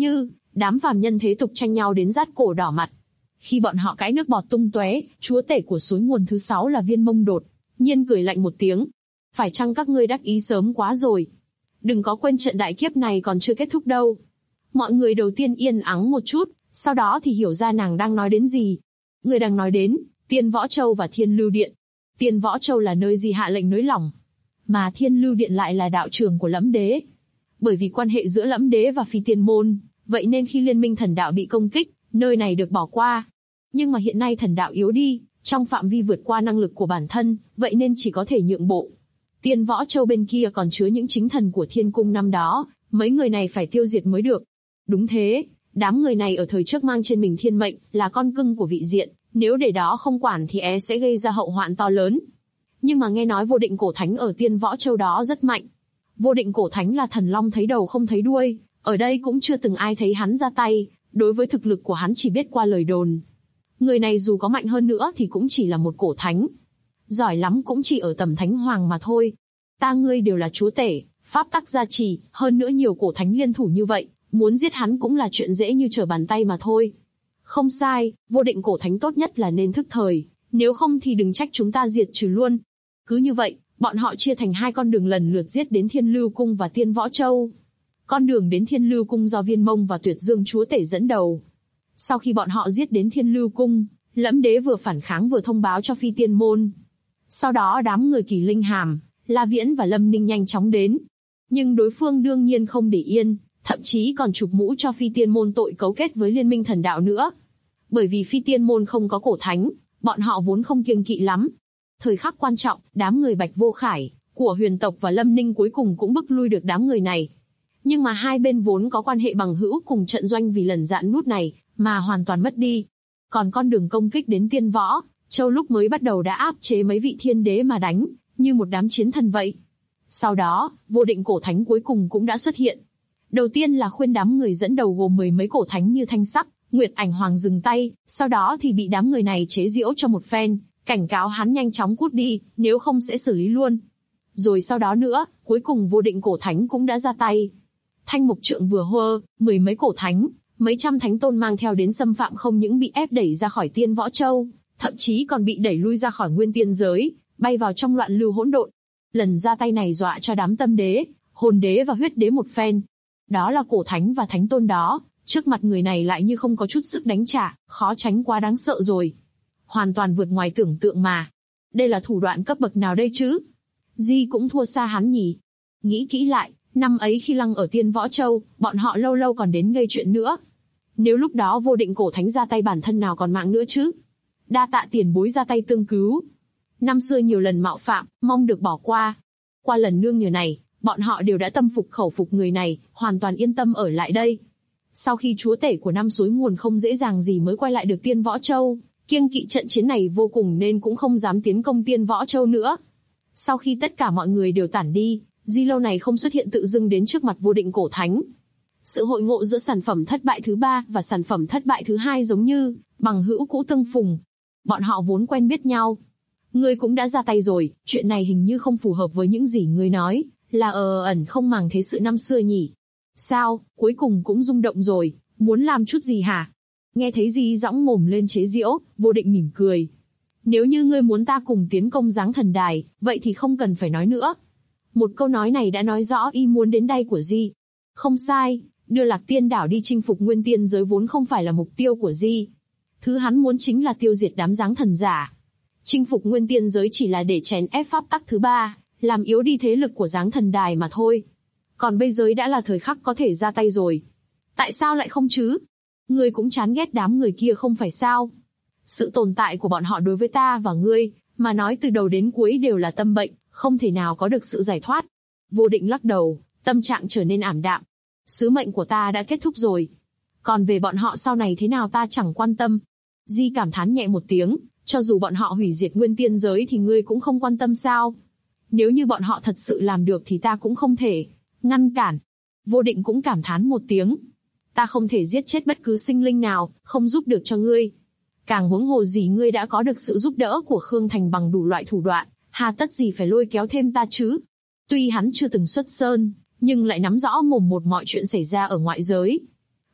Đám phàm nhân thế tục tranh nhau đến rát cổ đỏ mặt. Khi bọn họ cãi nước bọt tung tóe, chúa tể của suối nguồn thứ 6 là Viên Mông đột nhiên cười lạnh một tiếng. Phải chăng các ngươi đắc ý sớm quá rồi? Đừng có quên trận đại kiếp này còn chưa kết thúc đâu. Mọi người đầu tiên yên ắng một chút, sau đó thì hiểu ra nàng đang nói đến gì. Người đang nói đến Tiên Võ Châu và Thiên Lưu Điện. Tiên Võ Châu là nơi Di hạ lệnh nới lỏng, mà Thiên Lưu Điện lại là đạo trường của Lẫm Đế. Bởi vì quan hệ giữa Lẫm Đế và Phi Tiên Môn, vậy nên khi Liên minh thần đạo bị công kích, nơi này được bỏ qua. Nhưng mà hiện nay thần đạo yếu đi, trong phạm vi vượt qua năng lực của bản thân, vậy nên chỉ có thể nhượng bộ. Tiên Võ Châu bên kia còn chứa những chính thần của Thiên Cung năm đó, mấy người này phải tiêu diệt mới được. Đúng thế, đám người này ở thời trước mang trên mình thiên mệnh, là con cưng của vị diện, nếu để đó không quản thì sẽ gây ra hậu hoạn to lớn. Nhưng mà nghe nói Vô Định Cổ Thánh ở Tiên Võ Châu đó rất mạnh. Vô Định Cổ Thánh là thần long thấy đầu không thấy đuôi, ở đây cũng chưa từng ai thấy hắn ra tay, đối với thực lực của hắn chỉ biết qua lời đồn. Người này dù có mạnh hơn nữa thì cũng chỉ là một cổ thánh. Giỏi lắm cũng chỉ ở tầm thánh hoàng mà thôi. Ta ngươi đều là chúa tể, pháp tắc gia trì, hơn nữa nhiều cổ thánh liên thủ như vậy, muốn giết hắn cũng là chuyện dễ như trở bàn tay mà thôi. Không sai, Vô Định Cổ Thánh tốt nhất là nên thức thời, nếu không thì đừng trách chúng ta diệt trừ luôn. Cứ như vậy, bọn họ chia thành hai con đường lần lượt giết đến Thiên Lưu Cung và Tiên Võ Châu. Con đường đến Thiên Lưu Cung do Viên Mông và Tuyệt Dương chúa tể dẫn đầu. Sau khi bọn họ giết đến Thiên Lưu Cung, Lẫm Đế vừa phản kháng vừa thông báo cho Phi Tiên Môn. Sau đó đám người Kỳ Linh Hàm, La Viễn và Lâm Ninh nhanh chóng đến. Nhưng đối phương đương nhiên không để yên, thậm chí còn chụp mũ cho Phi Tiên Môn tội cấu kết với Liên minh thần đạo nữa. Bởi vì Phi Tiên Môn không có cổ thánh, bọn họ vốn không kiêng kỵ lắm. Thời khắc quan trọng, đám người Bạch Vô Khải, của Huyền tộc và Lâm Ninh cuối cùng cũng bức lui được đám người này. Nhưng mà hai bên vốn có quan hệ bằng hữu cùng trận doanh vì lần dạn nút này, mà hoàn toàn mất đi. Còn con đường công kích đến Tiên Võ Châu lúc mới bắt đầu đã áp chế mấy vị thiên đế mà đánh, như một đám chiến thần vậy. Sau đó, Vô Định Cổ Thánh cuối cùng cũng đã xuất hiện. Đầu tiên là khuyên đám người dẫn đầu gồm 10 mấy cổ thánh như Thanh Sắc, Nguyệt Ảnh Hoàng dừng tay, sau đó thì bị đám người này chế giễu cho một phen, cảnh cáo hắn nhanh chóng cút đi, nếu không sẽ xử lý luôn. Rồi sau đó nữa, cuối cùng Vô Định Cổ Thánh cũng đã ra tay. Thanh Mục Trượng vừa hô, 10 mấy cổ thánh, mấy trăm thánh tôn mang theo đến xâm phạm không những bị ép đẩy ra khỏi Tiên Võ Châu, thậm chí còn bị đẩy lui ra khỏi nguyên tiên giới, bay vào trong loạn lưu hỗn độn. Lần ra tay này dọa cho đám tâm đế, hồn đế và huyết đế một phen. Đó là cổ thánh và thánh tôn đó, trước mặt người này lại như không có chút sức đánh trả, khó tránh quá đáng sợ rồi. Hoàn toàn vượt ngoài tưởng tượng mà. Đây là thủ đoạn cấp bậc nào đây chứ? Di cũng thua xa hắn nhỉ? Nghĩ kỹ lại, năm ấy khi lăng ở Tiên Võ Châu, bọn họ lâu lâu còn đến gây chuyện nữa. Nếu lúc đó Vô Định Cổ Thánh ra tay bản thân nào còn mạng nữa chứ? Đa tạ tiền bối ra tay tương cứu. Năm xưa nhiều lần mạo phạm, mong được bỏ qua. Qua lần nương nhờ này, bọn họ đều đã tâm phục khẩu phục người này, hoàn toàn yên tâm ở lại đây. Sau khi chúa tể của năm suối nguồn không dễ dàng gì mới quay lại được Tiên Võ Châu, kiêng kỵ trận chiến này vô cùng nên cũng không dám tiến công Tiên Võ Châu nữa. Sau khi tất cả mọi người đều tản đi, Di lâu này không xuất hiện tự dưng đến trước mặt Vô Định Cổ Thánh. Sự hội ngộ giữa sản phẩm thất bại thứ 3 và sản phẩm thất bại thứ 2 giống như bằng hữu cũ tương phùng. Bọn họ vốn quen biết nhau. Ngươi cũng đã ra tay rồi, chuyện này hình như không phù hợp với những gì ngươi nói, là ẩn không màng thế sự năm xưa nhỉ. Sao, cuối cùng cũng rung động rồi, muốn làm chút gì hả? Nghe thấy Di giõng mồm lên chế giễu, Vô Định mỉm cười. Nếu như ngươi muốn ta cùng tiến công Giáng Thần Đài, vậy thì không cần phải nói nữa. Một câu nói này đã nói rõ ý muốn đến đây của Di. Không sai, đưa Lạc Tiên Đảo đi chinh phục nguyên tiên giới vốn không phải là mục tiêu của Di. Thứ hắn muốn chính là tiêu diệt đám Giáng Thần giả. Chinh phục nguyên tiên giới chỉ là để chèn ép pháp tắc thứ 3, làm yếu đi thế lực của Giáng Thần Đài mà thôi. Còn bây giờ đã là thời khắc có thể ra tay rồi. Tại sao lại không chứ? Ngươi cũng chán ghét đám người kia không phải sao? Sự tồn tại của bọn họ đối với ta và ngươi, mà nói từ đầu đến cuối đều là tâm bệnh, không thể nào có được sự giải thoát. Vô Định lắc đầu, tâm trạng trở nên ảm đạm. Sứ mệnh của ta đã kết thúc rồi. Còn về bọn họ sau này thế nào ta chẳng quan tâm. Di cảm thán nhẹ một tiếng, cho dù bọn họ hủy diệt nguyên tiên giới thì ngươi cũng không quan tâm sao? Nếu như bọn họ thật sự làm được thì ta cũng không thể ngăn cản. Vô Định cũng cảm thán một tiếng. Ta không thể giết chết bất cứ sinh linh nào, không giúp được cho ngươi. Càng huống hồ gì ngươi đã có được sự giúp đỡ của Khương Thành bằng đủ loại thủ đoạn, hà tất gì phải lôi kéo thêm ta chứ? Tuy hắn chưa từng xuất sơn, nhưng lại nắm rõ mồm một mọi chuyện xảy ra ở ngoại giới.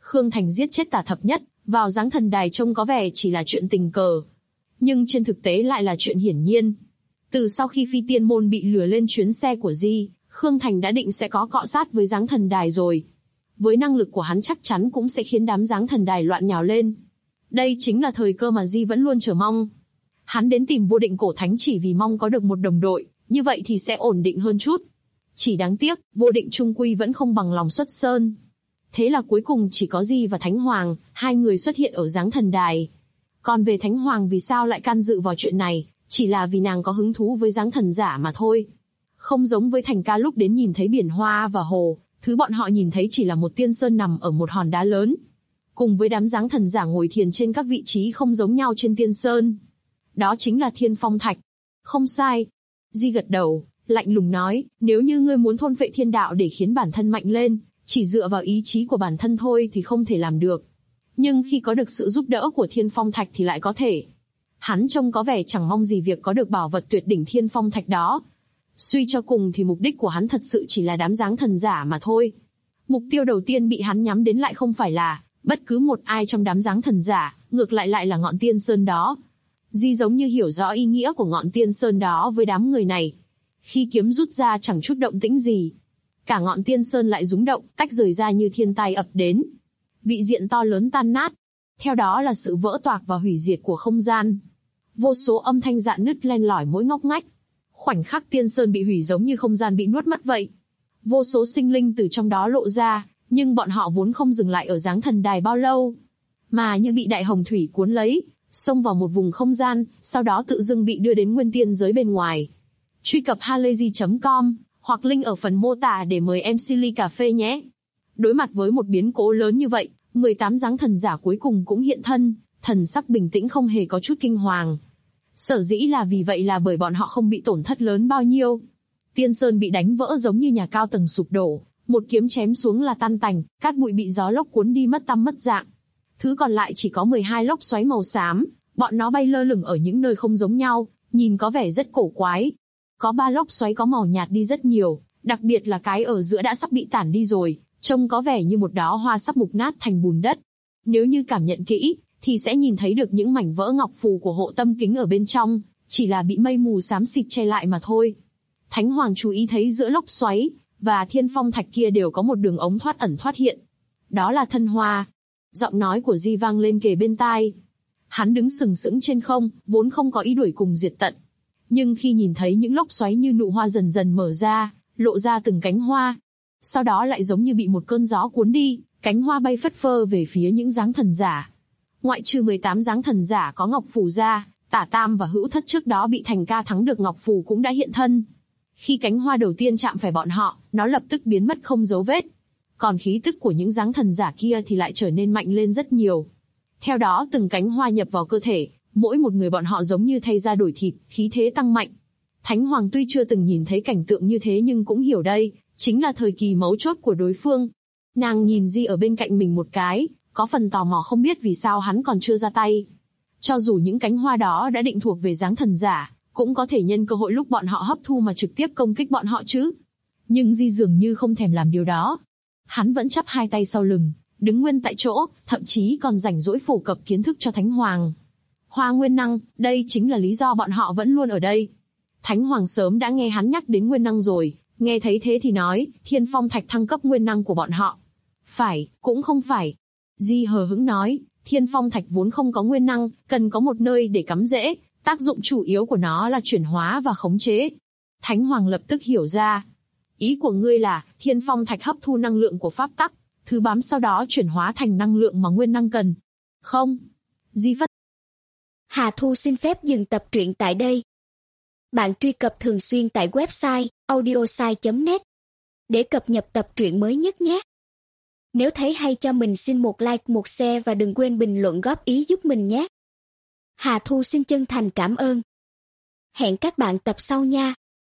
Khương Thành giết chết Tả Thập Nhất, vào giáng thần đài trông có vẻ chỉ là chuyện tình cờ. Nhưng trên thực tế lại là chuyện hiển nhiên. Từ sau khi Phi Tiên Môn bị lừa lên chuyến xe của Di, Khương Thành đã định sẽ có cọ sát với giáng thần đài rồi. Với năng lực của hắn chắc chắn cũng sẽ khiến đám giáng thần đài loạn nhào lên. Đây chính là thời cơ mà Di vẫn luôn chờ mong. Hắn đến tìm Vô Định Cổ Thánh chỉ vì mong có được một đồng đội, như vậy thì sẽ ổn định hơn chút. Chỉ đáng tiếc, Vô Định trung quy vẫn không bằng lòng xuất sơn. Thế là cuối cùng chỉ có Di và Thánh Hoàng, hai người xuất hiện ở giáng thần đài. Còn về Thánh Hoàng vì sao lại can dự vào chuyện này, chỉ là vì nàng có hứng thú với giáng thần giả mà thôi. Không giống với Thành Ca lúc đến nhìn thấy biển hoa và hồ, thứ bọn họ nhìn thấy chỉ là một tiên sơn nằm ở một hòn đá lớn. Cùng với đám giáng thần giả ngồi thiền trên các vị trí không giống nhau trên tiên sơn. Đó chính là Thiên Phong Thạch. Không sai. Di gật đầu, lạnh lùng nói, nếu như ngươi muốn thôn phệ thiên đạo để khiến bản thân mạnh lên, chỉ dựa vào ý chí của bản thân thôi thì không thể làm được. Nhưng khi có được sự giúp đỡ của Thiên Phong Thạch thì lại có thể. Hắn trông có vẻ chẳng mong gì việc có được bảo vật tuyệt đỉnh Thiên Phong Thạch đó. Suy cho cùng thì mục đích của hắn thật sự chỉ là đám giáng thần giả mà thôi. Mục tiêu đầu tiên bị hắn nhắm đến lại không phải là bất cứ một ai trong đám giáng thần giả, ngược lại là ngọn tiên sơn đó. Di giống như hiểu rõ ý nghĩa của ngọn tiên sơn đó với đám người này. Khi kiếm rút ra chẳng chút động tĩnh gì. Cả ngọn tiên sơn lại rúng động, tách rời ra như thiên tai ập đến. Vị diện to lớn tan nát. Theo đó là sự vỡ toạc và hủy diệt của không gian. Vô số âm thanh rạn nứt len lỏi mỗi ngóc ngách. Khoảnh khắc tiên sơn bị hủy giống như không gian bị nuốt mất vậy. Vô số sinh linh từ trong đó lộ ra, nhưng bọn họ vốn không dừng lại ở giáng thần đài bao lâu. Mà như bị đại hồng thủy cuốn lấy, xông vào một vùng không gian, sau đó tự dưng bị đưa đến nguyên tiên giới bên ngoài. Truy cập halayzi.com, hoặc link ở phần mô tả để mời em Silly cà phê nhé. Đối mặt với một biến cố lớn như vậy, 18 giáng thần giả cuối cùng cũng hiện thân, thần sắc bình tĩnh không hề có chút kinh hoàng. Sở dĩ là vì vậy là bởi bọn họ không bị tổn thất lớn bao nhiêu. Tiên sơn bị đánh vỡ giống như nhà cao tầng sụp đổ, một kiếm chém xuống là tan tành, cát bụi bị gió lốc cuốn đi mất tăm mất dạng. Thứ còn lại chỉ có 12 lốc xoáy màu xám, bọn nó bay lơ lửng ở những nơi không giống nhau, nhìn có vẻ rất cổ quái. Có 3 lốc xoáy có màu nhạt đi rất nhiều, đặc biệt là cái ở giữa đã sắp bị tản đi rồi, trông có vẻ như một đóa hoa sắp mục nát thành bùn đất. Nếu như cảm nhận kỹ, thì sẽ nhìn thấy được những mảnh vỡ ngọc phù của hộ tâm kính ở bên trong, chỉ là bị mây mù xám xịt che lại mà thôi. Thánh Hoàng chú ý thấy giữa lốc xoáy và Thiên Phong Thạch kia đều có một đường ống thoát ẩn thoát hiện. Đó là thân hoa. Giọng nói của Di vang lên kề bên tai. Hắn đứng sừng sững trên không, vốn không có ý đuổi cùng diệt tận. Nhưng khi nhìn thấy những lốc xoáy như nụ hoa dần dần mở ra, lộ ra từng cánh hoa. Sau đó lại giống như bị một cơn gió cuốn đi, cánh hoa bay phất phơ về phía những giáng thần giả. Ngoại trừ 18 giáng thần giả có ngọc phù ra, Tả Tam và Hữu Thất trước đó bị Thành Ca thắng được ngọc phù cũng đã hiện thân. Khi cánh hoa đầu tiên chạm phải bọn họ, nó lập tức biến mất không dấu vết. Còn khí tức của những giáng thần giả kia thì lại trở nên mạnh lên rất nhiều. Theo đó từng cánh hoa nhập vào cơ thể, mỗi một người bọn họ giống như thay da đổi thịt, khí thế tăng mạnh. Thánh Hoàng tuy chưa từng nhìn thấy cảnh tượng như thế nhưng cũng hiểu đây, chính là thời kỳ mấu chốt của đối phương. Nàng nhìn Di ở bên cạnh mình một cái, có phần tò mò không biết vì sao hắn còn chưa ra tay. Cho dù những cánh hoa đó đã định thuộc về giáng thần giả, cũng có thể nhân cơ hội lúc bọn họ hấp thu mà trực tiếp công kích bọn họ chứ. Nhưng Di dường như không thèm làm điều đó. Hắn vẫn chắp hai tay sau lưng, đứng nguyên tại chỗ, thậm chí còn rảnh rỗi phổ cập kiến thức cho Thánh Hoàng. Hoa nguyên năng, đây chính là lý do bọn họ vẫn luôn ở đây. Thánh Hoàng sớm đã nghe hắn nhắc đến nguyên năng rồi, nghe thấy thế thì nói, Thiên Phong Thạch thăng cấp nguyên năng của bọn họ. Phải, cũng không phải. Di hờ hững nói, Thiên Phong Thạch vốn không có nguyên năng, cần có một nơi để cắm rễ, tác dụng chủ yếu của nó là chuyển hóa và khống chế. Thánh Hoàng lập tức hiểu ra. Ý của ngươi là, Thiên Phong Thạch hấp thu năng lượng của pháp tắc, thứ bám sau đó chuyển hóa thành năng lượng mà nguyên năng cần. Không. Di phất. Hà Thu xin phép dừng tập truyện tại đây. Bạn truy cập thường xuyên tại website audiosai.net để cập nhật tập truyện mới nhất nhé. Nếu thấy hay cho mình xin một like, một share và đừng quên bình luận góp ý giúp mình nhé. Hà Thu xin chân thành cảm ơn. Hẹn các bạn tập sau nha.